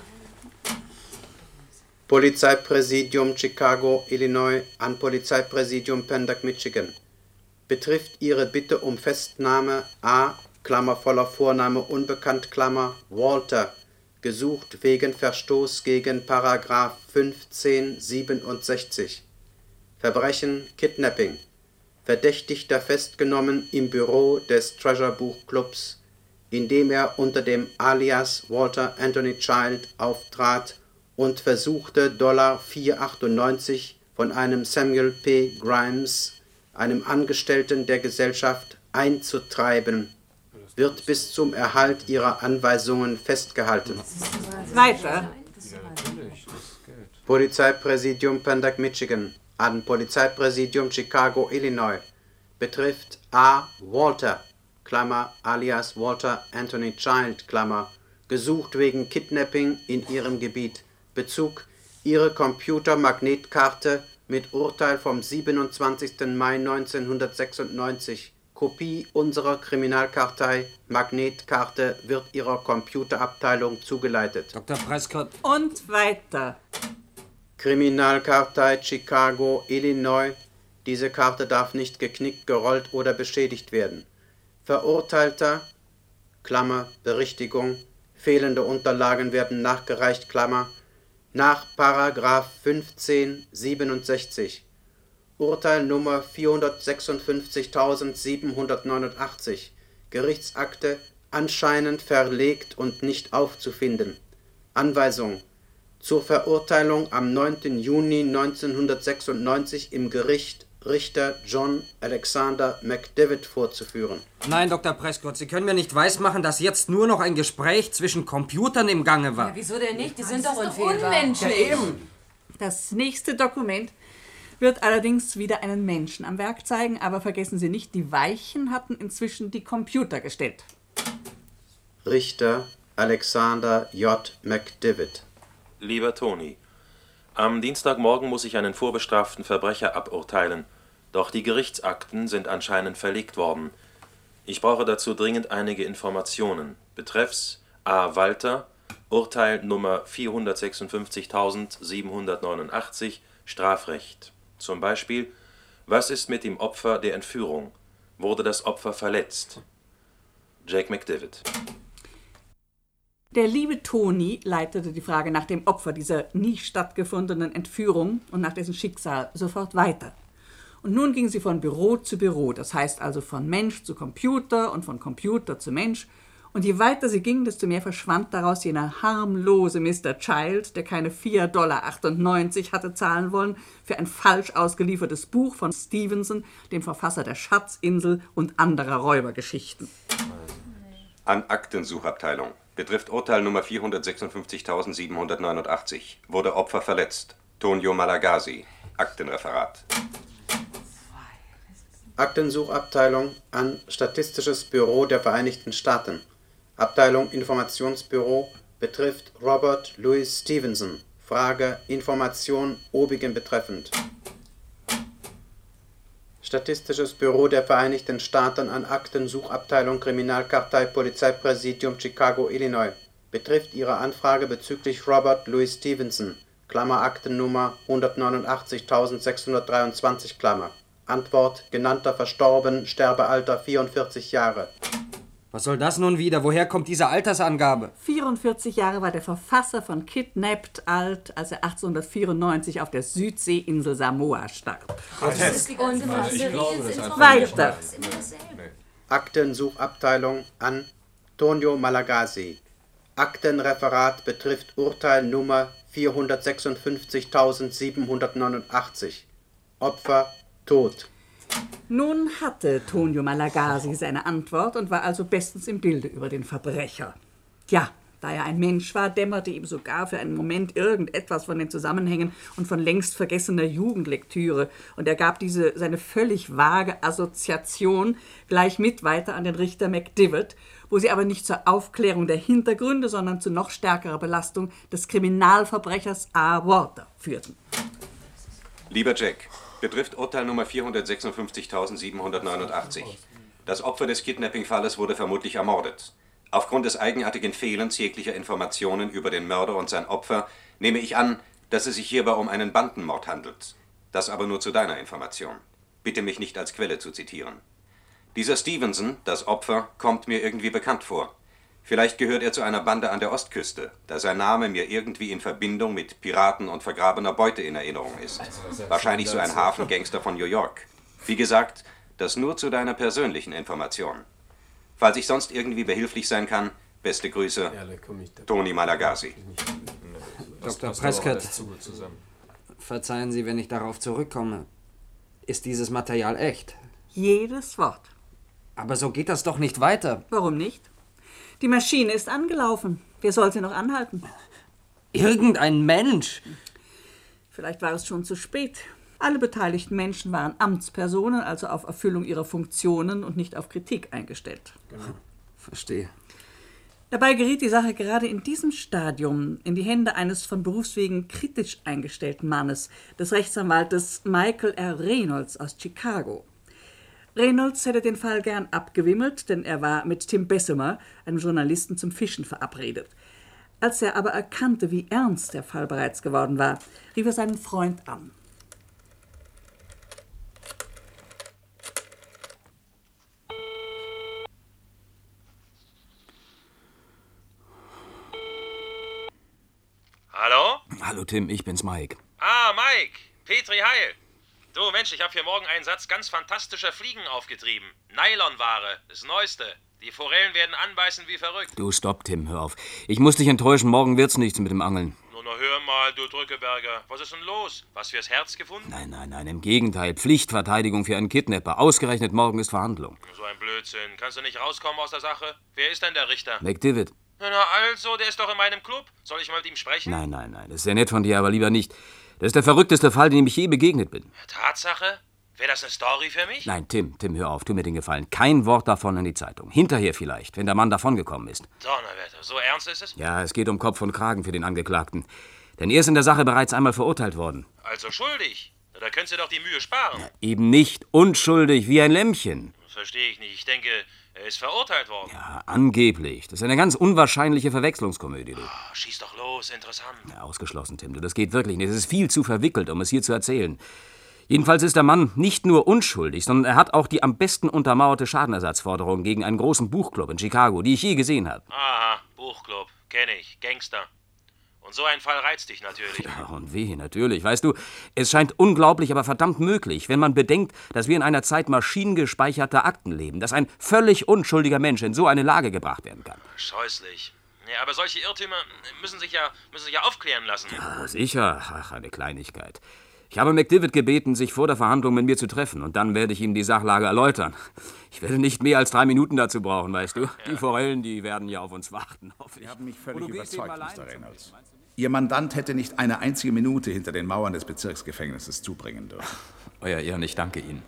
Polizeipräsidium Chicago, Illinois an Polizeipräsidium Pendock, Michigan. Betrifft Ihre Bitte um Festnahme A. Klammer voller Vorname unbekannt, Klammer Walter, gesucht wegen Verstoß gegen Paragraph fünfzehn siebenundsechzig. Verbrechen Kidnapping. Verdächtigter festgenommen im Büro des Treasure Buchclubs, indem er unter dem Alias Walter Anthony Child auftrat und versuchte, Dollar vierhundertachtundneunzig von einem Samuel P. Grimes, einem Angestellten der Gesellschaft, einzutreiben, wird bis zum Erhalt ihrer Anweisungen festgehalten. Weiter. Polizeipräsidium Pendock, Michigan an Polizeipräsidium Chicago, Illinois. Betrifft A. Walter, Klammer alias Walter Anthony Child, Klammer, gesucht wegen Kidnapping in ihrem Gebiet. Bezug: Ihre Computermagnetkarte mit Urteil vom siebenundzwanzigsten Mai neunzehnhundertsechsundneunzig, Kopie unserer Kriminalkartei Magnetkarte wird Ihrer Computerabteilung zugeleitet. Doktor Prescott. Und weiter. Kriminalkartei Chicago, Illinois. Diese Karte darf nicht geknickt, gerollt oder beschädigt werden. Verurteilter, Klammer, Berichtigung, fehlende Unterlagen werden nachgereicht, Klammer, nach Paragraph fünfzehn siebenundsechzig. Urteil Nummer vierhundertsechsundfünfzigtausendsiebenhundertneunundachtzig. Gerichtsakte anscheinend verlegt und nicht aufzufinden. Anweisung zur Verurteilung am neunten Juni neunzehnhundertsechsundneunzig im Gericht Richter John Alexander McDivitt vorzuführen. Nein, Doktor Prescott, Sie können mir nicht weismachen, dass jetzt nur noch ein Gespräch zwischen Computern im Gange war. Ja, wieso denn nicht? Die sind Das doch ist doch unfehlbar. unmenschlich. Ja, eben. Das nächste Dokument wird allerdings wieder einen Menschen am Werk zeigen, aber vergessen Sie nicht, die Weichen hatten inzwischen die Computer gestellt. Richter Alexander J. McDivitt. Lieber Tony, am Dienstagmorgen muss ich einen vorbestraften Verbrecher aburteilen, doch die Gerichtsakten sind anscheinend verlegt worden. Ich brauche dazu dringend einige Informationen. Betreffs A. Walter, Urteil Nummer vierhundertsechsundfünfzigtausendsiebenhundertneunundachtzig, Strafrecht. Zum Beispiel, was ist mit dem Opfer der Entführung? Wurde das Opfer verletzt? Jake McDivitt. Der liebe Tony leitete die Frage nach dem Opfer dieser nie stattgefundenen Entführung und nach dessen Schicksal sofort weiter. Und nun ging sie von Büro zu Büro, das heißt also von Mensch zu Computer und von Computer zu Mensch. Und je weiter sie ging, desto mehr verschwand daraus jener harmlose Mister Child, der keine vier Dollar achtundneunzig hatte zahlen wollen für ein falsch ausgeliefertes Buch von Stevenson, dem Verfasser der Schatzinsel und anderer Räubergeschichten. An Aktensuchabteilung. Betrifft Urteil Nummer vierhundertsechsundfünfzigtausendsiebenhundertneunundachtzig. Wurde Opfer verletzt. Tonio Malagasy. Aktenreferat. Aktensuchabteilung an Statistisches Büro der Vereinigten Staaten. Abteilung Informationsbüro betrifft Robert Louis Stevenson. Frage Information obigen betreffend. Statistisches Büro der Vereinigten Staaten an Aktensuchabteilung Kriminalkartei Polizeipräsidium Chicago, Illinois. Betrifft Ihre Anfrage bezüglich Robert Louis Stevenson. Klammer Aktennummer hundertneunundachtzigtausendsechshundertdreiundzwanzig, Klammer. Antwort: genannter verstorben, Sterbealter vierundvierzig Jahre. Was soll das nun wieder? Woher kommt diese Altersangabe? vierundvierzig Jahre war der Verfasser von Kidnapped alt, als er achtzehnhundertvierundneunzig auf der Südseeinsel Samoa starb. Weiter. Aktensuchabteilung an Tonio Malagasy. Aktenreferat betrifft Urteil Nummer vierhundertsechsundfünfzigtausendsiebenhundertneunundachtzig. Opfer tot. Nun hatte Tonio Malagasy seine Antwort und war also bestens im Bilde über den Verbrecher. Ja, da er ein Mensch war, dämmerte ihm sogar für einen Moment irgendetwas von den Zusammenhängen und von längst vergessener Jugendlektüre, und er gab diese seine völlig vage Assoziation gleich mit weiter an den Richter McDivitt, wo sie aber nicht zur Aufklärung der Hintergründe, sondern zu noch stärkerer Belastung des Kriminalverbrechers A. Walter führten. Lieber Jack, betrifft Urteil Nummer vierhundertsechsundfünfzigtausendsiebenhundertneunundachtzig. Das Opfer des Kidnapping-Falles wurde vermutlich ermordet. Aufgrund des eigenartigen Fehlens jeglicher Informationen über den Mörder und sein Opfer nehme ich an, dass es sich hierbei um einen Bandenmord handelt. Das aber nur zu deiner Information. Bitte mich nicht als Quelle zu zitieren. Dieser Stevenson, das Opfer, kommt mir irgendwie bekannt vor. Vielleicht gehört er zu einer Bande an der Ostküste, da sein Name mir irgendwie in Verbindung mit Piraten und vergrabener Beute in Erinnerung ist. Wahrscheinlich so ein Hafengangster von New York. Wie gesagt, das nur zu deiner persönlichen Information. Falls ich sonst irgendwie behilflich sein kann, beste Grüße, Tony Malagasy. Doktor Prescott, verzeihen Sie, wenn ich darauf zurückkomme. Ist dieses Material echt? Jedes Wort. Aber so geht das doch nicht weiter. Warum nicht? Die Maschine ist angelaufen. Wer soll sie noch anhalten? Irgendein Mensch. Vielleicht war es schon zu spät. Alle beteiligten Menschen waren Amtspersonen, also auf Erfüllung ihrer Funktionen und nicht auf Kritik eingestellt. Genau. Verstehe. Dabei geriet die Sache gerade in diesem Stadium in die Hände eines von Berufswegen kritisch eingestellten Mannes, des Rechtsanwaltes Michael R. Reynolds aus Chicago. Reynolds hätte den Fall gern abgewimmelt, denn er war mit Tim Bessemer, einem Journalisten, zum Fischen verabredet. Als er aber erkannte, wie ernst der Fall bereits geworden war, rief er seinen Freund an. Hallo? Hallo Tim, ich bin's Mike. Ah, Mike. Petri Heil. Du, Mensch, ich habe für morgen einen Satz ganz fantastischer Fliegen aufgetrieben. Nylonware, das Neueste. Die Forellen werden anbeißen wie verrückt. Du, stopp, Tim, hör auf. Ich muss dich enttäuschen, morgen wird's nichts mit dem Angeln. Nur noch hör mal, du Drückeberger. Was ist denn los? Was fürs Herz gefunden? Nein, nein, nein, im Gegenteil. Pflichtverteidigung für einen Kidnapper. Ausgerechnet morgen ist Verhandlung. So ein Blödsinn. Kannst du nicht rauskommen aus der Sache? Wer ist denn der Richter? McDivitt. Na also, der ist doch in meinem Club. Soll ich mal mit ihm sprechen? Nein, nein, nein, das ist sehr nett von dir, aber lieber nicht. Das ist der verrückteste Fall, dem ich je begegnet bin. Tatsache? Wäre das eine Story für mich? Nein, Tim, Tim, hör auf, tu mir den Gefallen. Kein Wort davon in die Zeitung. Hinterher vielleicht, wenn der Mann davongekommen ist. Donnerwetter, so ernst ist es? Ja, es geht um Kopf und Kragen für den Angeklagten. Denn er ist in der Sache bereits einmal verurteilt worden. Also schuldig? Na, da könntest du doch die Mühe sparen. Ja, eben nicht. Unschuldig, wie ein Lämmchen. Das verstehe ich nicht. Ich denke, er ist verurteilt worden. Ja, angeblich. Das ist eine ganz unwahrscheinliche Verwechslungskomödie, du. Oh, schieß doch los, interessant. Ja, ausgeschlossen, Tim. Du, das geht wirklich nicht. Es ist viel zu verwickelt, um es hier zu erzählen. Jedenfalls ist der Mann nicht nur unschuldig, sondern er hat auch die am besten untermauerte Schadenersatzforderung gegen einen großen Buchclub in Chicago, die ich je gesehen habe. Aha, Buchclub. Kenne ich. Gangster. Und so ein Fall reizt dich natürlich. Ja, und wehe, natürlich. Weißt du, es scheint unglaublich, aber verdammt möglich, wenn man bedenkt, dass wir in einer Zeit maschinengespeicherter Akten leben, dass ein völlig unschuldiger Mensch in so eine Lage gebracht werden kann. Scheußlich. Ja, aber solche Irrtümer müssen sich ja, müssen sich ja aufklären lassen. Ja, sicher. Ach, eine Kleinigkeit. Ich habe McDivitt gebeten, sich vor der Verhandlung mit mir zu treffen, und dann werde ich ihm die Sachlage erläutern. Ich werde nicht mehr als drei Minuten dazu brauchen, weißt du? Ja. Die Forellen, die werden ja auf uns warten, hoffe ich. Sie haben mich völlig überzeugt, Mister Reynolds. Ihr Mandant hätte nicht eine einzige Minute hinter den Mauern des Bezirksgefängnisses zubringen dürfen. Euer Ehren, ich danke Ihnen.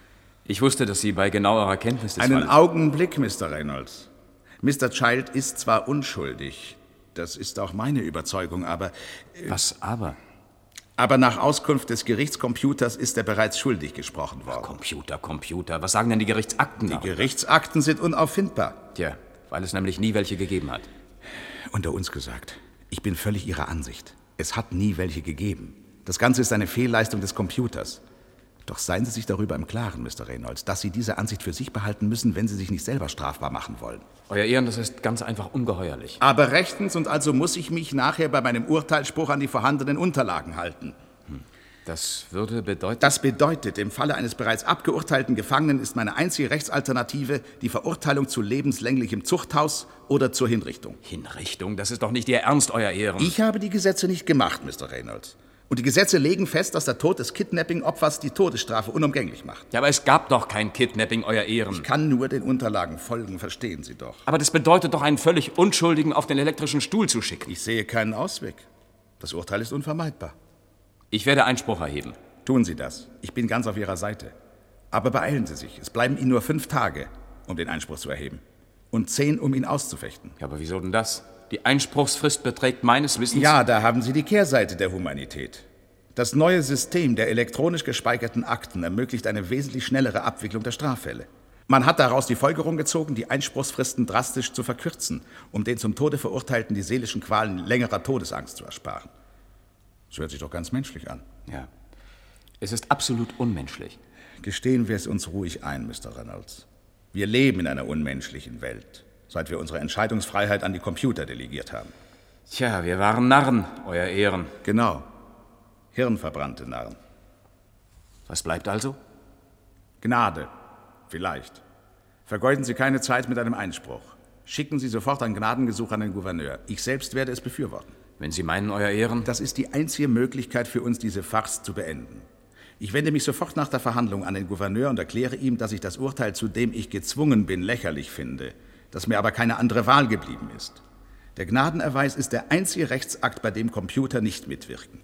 Ich wusste, dass Sie bei genauerer Kenntnis des Einen Falles... Augenblick, Mister Reynolds. Mister Child ist zwar unschuldig, das ist auch meine Überzeugung, aber... Äh, Was aber? Aber nach Auskunft des Gerichtscomputers ist er bereits schuldig gesprochen worden. Ach, Computer, Computer. Was sagen denn die Gerichtsakten? Die darüber? Gerichtsakten sind unauffindbar. Tja, weil es nämlich nie welche gegeben hat. Unter uns gesagt, ich bin völlig Ihrer Ansicht. Es hat nie welche gegeben. Das Ganze ist eine Fehlleistung des Computers. Doch seien Sie sich darüber im Klaren, Mister Reynolds, dass Sie diese Ansicht für sich behalten müssen, wenn Sie sich nicht selber strafbar machen wollen. Euer Ehren, das ist ganz einfach ungeheuerlich. Aber rechtens, und also muss ich mich nachher bei meinem Urteilsspruch an die vorhandenen Unterlagen halten. Hm. Das würde bedeuten... Das bedeutet, im Falle eines bereits abgeurteilten Gefangenen ist meine einzige Rechtsalternative die Verurteilung zu lebenslänglichem Zuchthaus oder zur Hinrichtung. Hinrichtung? Das ist doch nicht Ihr Ernst, Euer Ehren. Ich habe die Gesetze nicht gemacht, Mister Reynolds. Und die Gesetze legen fest, dass der Tod des Kidnapping-Opfers die Todesstrafe unumgänglich macht. Ja, aber es gab doch kein Kidnapping, Euer Ehren. Ich kann nur den Unterlagen folgen, verstehen Sie doch. Aber das bedeutet doch, einen völlig Unschuldigen auf den elektrischen Stuhl zu schicken. Ich sehe keinen Ausweg. Das Urteil ist unvermeidbar. Ich werde Einspruch erheben. Tun Sie das. Ich bin ganz auf Ihrer Seite. Aber beeilen Sie sich. Es bleiben Ihnen nur fünf Tage, um den Einspruch zu erheben. Und zehn, um ihn auszufechten. Ja, aber wieso denn das? Die Einspruchsfrist beträgt meines Wissens... Ja, da haben Sie die Kehrseite der Humanität. Das neue System der elektronisch gespeicherten Akten ermöglicht eine wesentlich schnellere Abwicklung der Straffälle. Man hat daraus die Folgerung gezogen, die Einspruchsfristen drastisch zu verkürzen, um den zum Tode Verurteilten die seelischen Qualen längerer Todesangst zu ersparen. Das hört sich doch ganz menschlich an. Ja, es ist absolut unmenschlich. Gestehen wir es uns ruhig ein, Mister Reynolds. Wir leben in einer unmenschlichen Welt, seit wir unsere Entscheidungsfreiheit an die Computer delegiert haben. Tja, wir waren Narren, Euer Ehren. Genau. Hirnverbrannte Narren. Was bleibt also? Gnade. Vielleicht. Vergeuden Sie keine Zeit mit einem Einspruch. Schicken Sie sofort ein Gnadengesuch an den Gouverneur. Ich selbst werde es befürworten. Wenn Sie meinen, Euer Ehren... Das ist die einzige Möglichkeit für uns, diese Farce zu beenden. Ich wende mich sofort nach der Verhandlung an den Gouverneur und erkläre ihm, dass ich das Urteil, zu dem ich gezwungen bin, lächerlich finde, dass mir aber keine andere Wahl geblieben ist. Der Gnadenerweis ist der einzige Rechtsakt, bei dem Computer nicht mitwirken.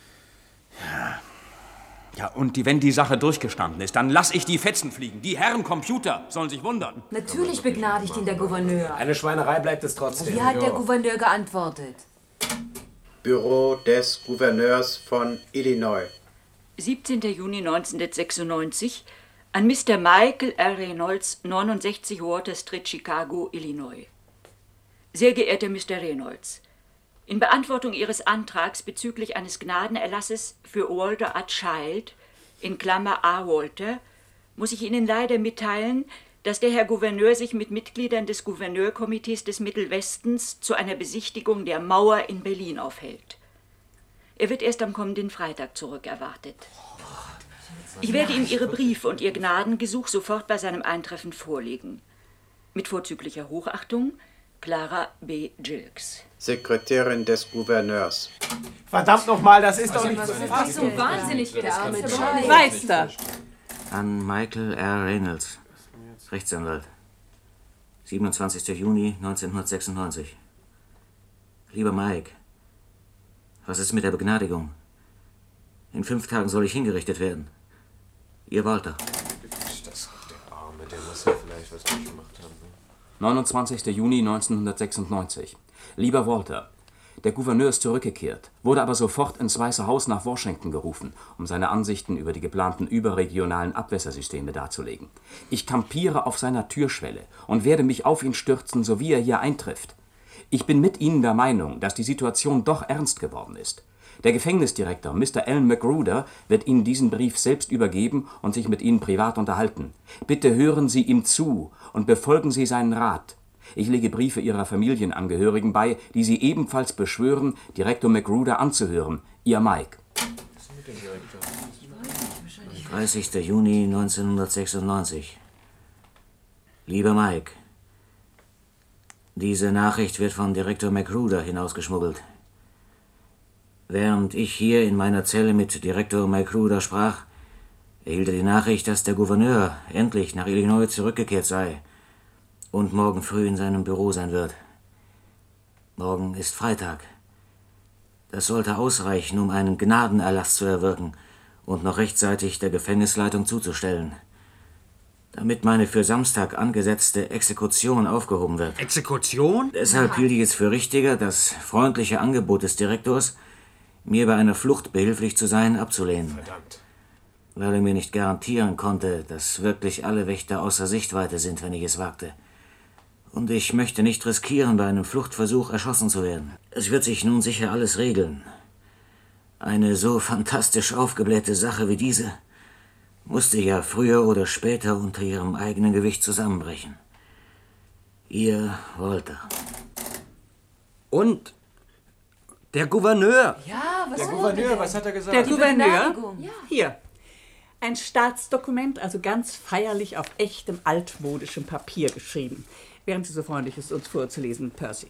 Ja. Ja, und die, wenn die Sache durchgestanden ist, dann lass ich die Fetzen fliegen. Die Herren Computer sollen sich wundern. Natürlich begnadigt ihn der Gouverneur. Eine Schweinerei bleibt es trotzdem. Wie hat der Gouverneur geantwortet? Büro des Gouverneurs von Illinois. siebzehnten Juni neunzehnhundertsechsundneunzig, An Mister Michael R. Reynolds, neunundsechzig Water Street, Chicago, Illinois. Sehr geehrter Mister Reynolds, in Beantwortung Ihres Antrags bezüglich eines Gnadenerlasses für Walter A. Child, in Klammer A. Walter, muss ich Ihnen leider mitteilen, dass der Herr Gouverneur sich mit Mitgliedern des Gouverneurkomitees des Mittelwestens zu einer Besichtigung der Mauer in Berlin aufhält. Er wird erst am kommenden Freitag zurückerwartet. Ich werde ihm Ihre Briefe und Ihr Gnadengesuch sofort bei seinem Eintreffen vorlegen. Mit vorzüglicher Hochachtung, Clara B. Gilks. Sekretärin des Gouverneurs. Verdammt nochmal, das ist doch nicht so. Ach, so wahnsinnig, der arme Charlie. Meister! An Michael R. Reynolds, Rechtsanwalt. siebenundzwanzigster Juni neunzehnhundertsechsundneunzig. Lieber Mike, was ist mit der Begnadigung? In fünf Tagen soll ich hingerichtet werden. Ihr Walter. Das der Arme, der muss ja vielleicht was falsch gemacht haben. neunundzwanzigster Juni neunzehnhundertsechsundneunzig. Lieber Walter, der Gouverneur ist zurückgekehrt, wurde aber sofort ins Weiße Haus nach Washington gerufen, um seine Ansichten über die geplanten überregionalen Abwässersysteme darzulegen. Ich kampiere auf seiner Türschwelle und werde mich auf ihn stürzen, so wie er hier eintrifft. Ich bin mit Ihnen der Meinung, dass die Situation doch ernst geworden ist. Der Gefängnisdirektor, Mister Alan Magruder, wird Ihnen diesen Brief selbst übergeben und sich mit Ihnen privat unterhalten. Bitte hören Sie ihm zu und befolgen Sie seinen Rat. Ich lege Briefe Ihrer Familienangehörigen bei, die Sie ebenfalls beschwören, Direktor Magruder anzuhören. Ihr Mike. dreißigster Juni neunzehnhundertsechsundneunzig. Lieber Mike, diese Nachricht wird von Direktor Magruder hinausgeschmuggelt. Während ich hier in meiner Zelle mit Direktor Magruder sprach, erhielt er die Nachricht, dass der Gouverneur endlich nach Illinois zurückgekehrt sei und morgen früh in seinem Büro sein wird. Morgen ist Freitag. Das sollte ausreichen, um einen Gnadenerlass zu erwirken und noch rechtzeitig der Gefängnisleitung zuzustellen, damit meine für Samstag angesetzte Exekution aufgehoben wird. Exekution? Deshalb hielt ich es für richtiger, das freundliche Angebot des Direktors, mir bei einer Flucht behilflich zu sein, abzulehnen. Verdammt. Weil er mir nicht garantieren konnte, dass wirklich alle Wächter außer Sichtweite sind, wenn ich es wagte. Und ich möchte nicht riskieren, bei einem Fluchtversuch erschossen zu werden. Es wird sich nun sicher alles regeln. Eine so fantastisch aufgeblähte Sache wie diese musste ja früher oder später unter ihrem eigenen Gewicht zusammenbrechen. Ihr Walter. Und der Gouverneur. Ja, was Der soll Gouverneur, denn? was hat er gesagt? Der Die Gouverneur? Begnadigung. Ja. Hier. Ein Staatsdokument, also ganz feierlich auf echtem altmodischem Papier geschrieben. Wären Sie so freundlich, es uns vorzulesen, Percy.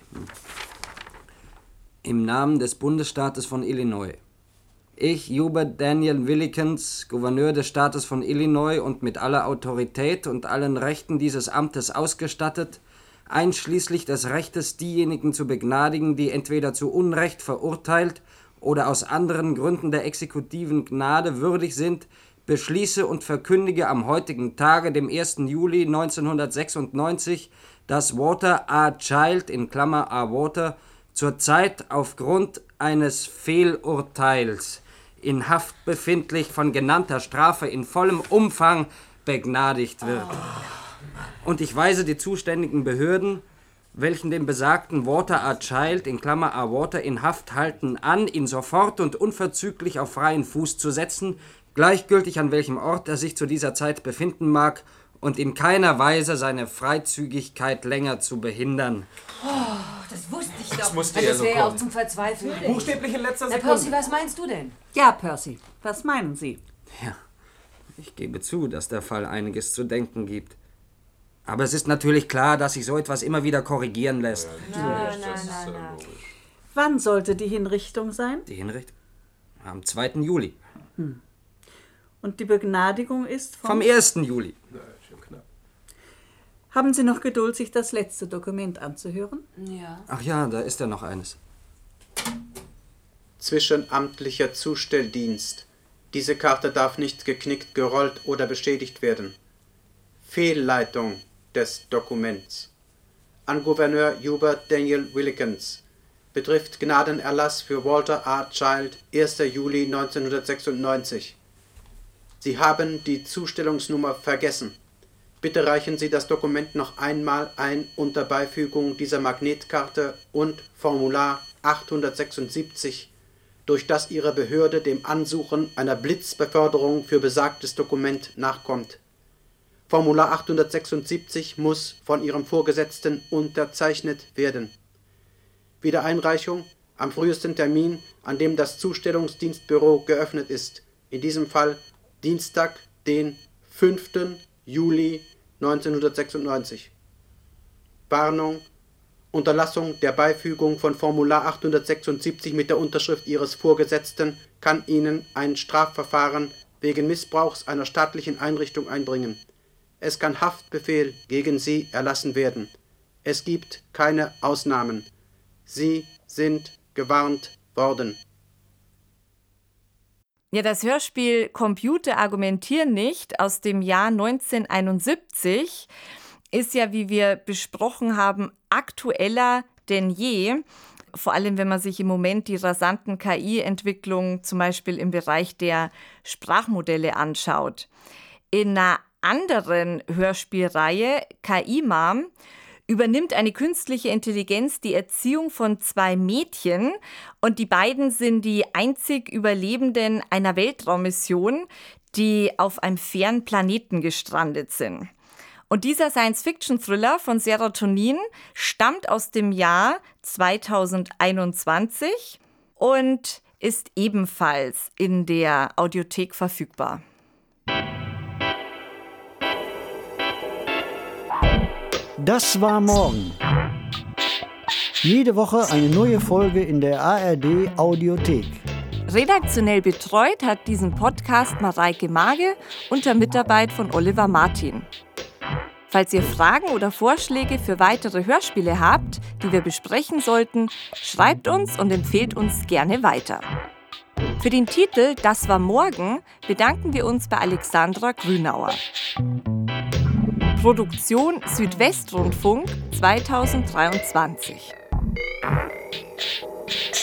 Im Namen des Bundesstaates von Illinois. Ich, Hubert Daniel Willikens, Gouverneur des Staates von Illinois und mit aller Autorität und allen Rechten dieses Amtes ausgestattet, einschließlich des Rechtes, diejenigen zu begnadigen, die entweder zu Unrecht verurteilt oder aus anderen Gründen der exekutiven Gnade würdig sind, beschließe und verkündige am heutigen Tage, dem ersten Juli neunzehnhundertsechsundneunzig, dass Walter A. Child, in Klammer A. Walter, zurzeit aufgrund eines Fehlurteils in Haft befindlich von genannter Strafe in vollem Umfang begnadigt wird. Und ich weise die zuständigen Behörden, welchen den besagten Walter A. Child, in Klammer A. Walter, in Haft halten, an, ihn sofort und unverzüglich auf freien Fuß zu setzen, gleichgültig an welchem Ort er sich zu dieser Zeit befinden mag, und in keiner Weise seine Freizügigkeit länger zu behindern. Oh, das wusste ich doch. Das musste das ja so wäre ja auch kommen. zum Verzweifeln. Buchstäblich in letzter Na, Sekunde. Percy, was meinst du denn? Ja, Percy, was meinen Sie? Ja, ich gebe zu, dass der Fall einiges zu denken gibt. Aber es ist natürlich klar, dass sich so etwas immer wieder korrigieren lässt. Nein, nein, nein, nein. Wann sollte die Hinrichtung sein? Die Hinrichtung? Am zweiten Juli. Hm. Und die Begnadigung ist vom... Vom ersten Juli. Haben Sie noch Geduld, sich das letzte Dokument anzuhören? Ja. Ach ja, da ist ja noch eines. Zwischenamtlicher Zustelldienst. Diese Karte darf nicht geknickt, gerollt oder beschädigt werden. Fehlleitung des Dokuments. An Gouverneur Hubert Daniel Willikens. Betrifft Gnadenerlass für Walter A. Child, erster Juli neunzehnhundertsechsundneunzig. Sie haben die Zustellungsnummer vergessen. Bitte reichen Sie das Dokument noch einmal ein unter Beifügung dieser Magnetkarte und Formular achthundertsechsundsiebzig, durch das Ihre Behörde dem Ansuchen einer Blitzbeförderung für besagtes Dokument nachkommt. Formular achthundertsechsundsiebzig muss von Ihrem Vorgesetzten unterzeichnet werden. Wiedereinreichung am frühesten Termin, an dem das Zustellungsdienstbüro geöffnet ist, in diesem Fall Dienstag, den fünften Juli neunzehnhundertsechsundneunzig. Warnung: Unterlassung der Beifügung von Formular achthundertsechsundsiebzig mit der Unterschrift Ihres Vorgesetzten kann Ihnen ein Strafverfahren wegen Missbrauchs einer staatlichen Einrichtung einbringen. Es kann Haftbefehl gegen Sie erlassen werden. Es gibt keine Ausnahmen. Sie sind gewarnt worden. Ja, das Hörspiel Computer argumentieren nicht aus dem Jahr neunzehnhunderteinundsiebzig ist ja, wie wir besprochen haben, aktueller denn je. Vor allem, wenn man sich im Moment die rasanten K I-Entwicklungen zum Beispiel im Bereich der Sprachmodelle anschaut. In einer anderen Hörspielreihe, K I-Mom, übernimmt eine künstliche Intelligenz die Erziehung von zwei Mädchen und die beiden sind die einzig Überlebenden einer Weltraummission, die auf einem fernen Planeten gestrandet sind. Und dieser Science-Fiction-Thriller von Serotonin stammt aus dem Jahr zweitausendeinundzwanzig und ist ebenfalls in der Audiothek verfügbar. Das war morgen. Jede Woche eine neue Folge in der A R D Audiothek. Redaktionell betreut hat diesen Podcast Mareike Mage unter Mitarbeit von Oliver Martin. Falls ihr Fragen oder Vorschläge für weitere Hörspiele habt, die wir besprechen sollten, schreibt uns und empfehlt uns gerne weiter. Für den Titel Das war morgen bedanken wir uns bei Alexandra Grünauer. Produktion Südwestrundfunk zweitausenddreiundzwanzig.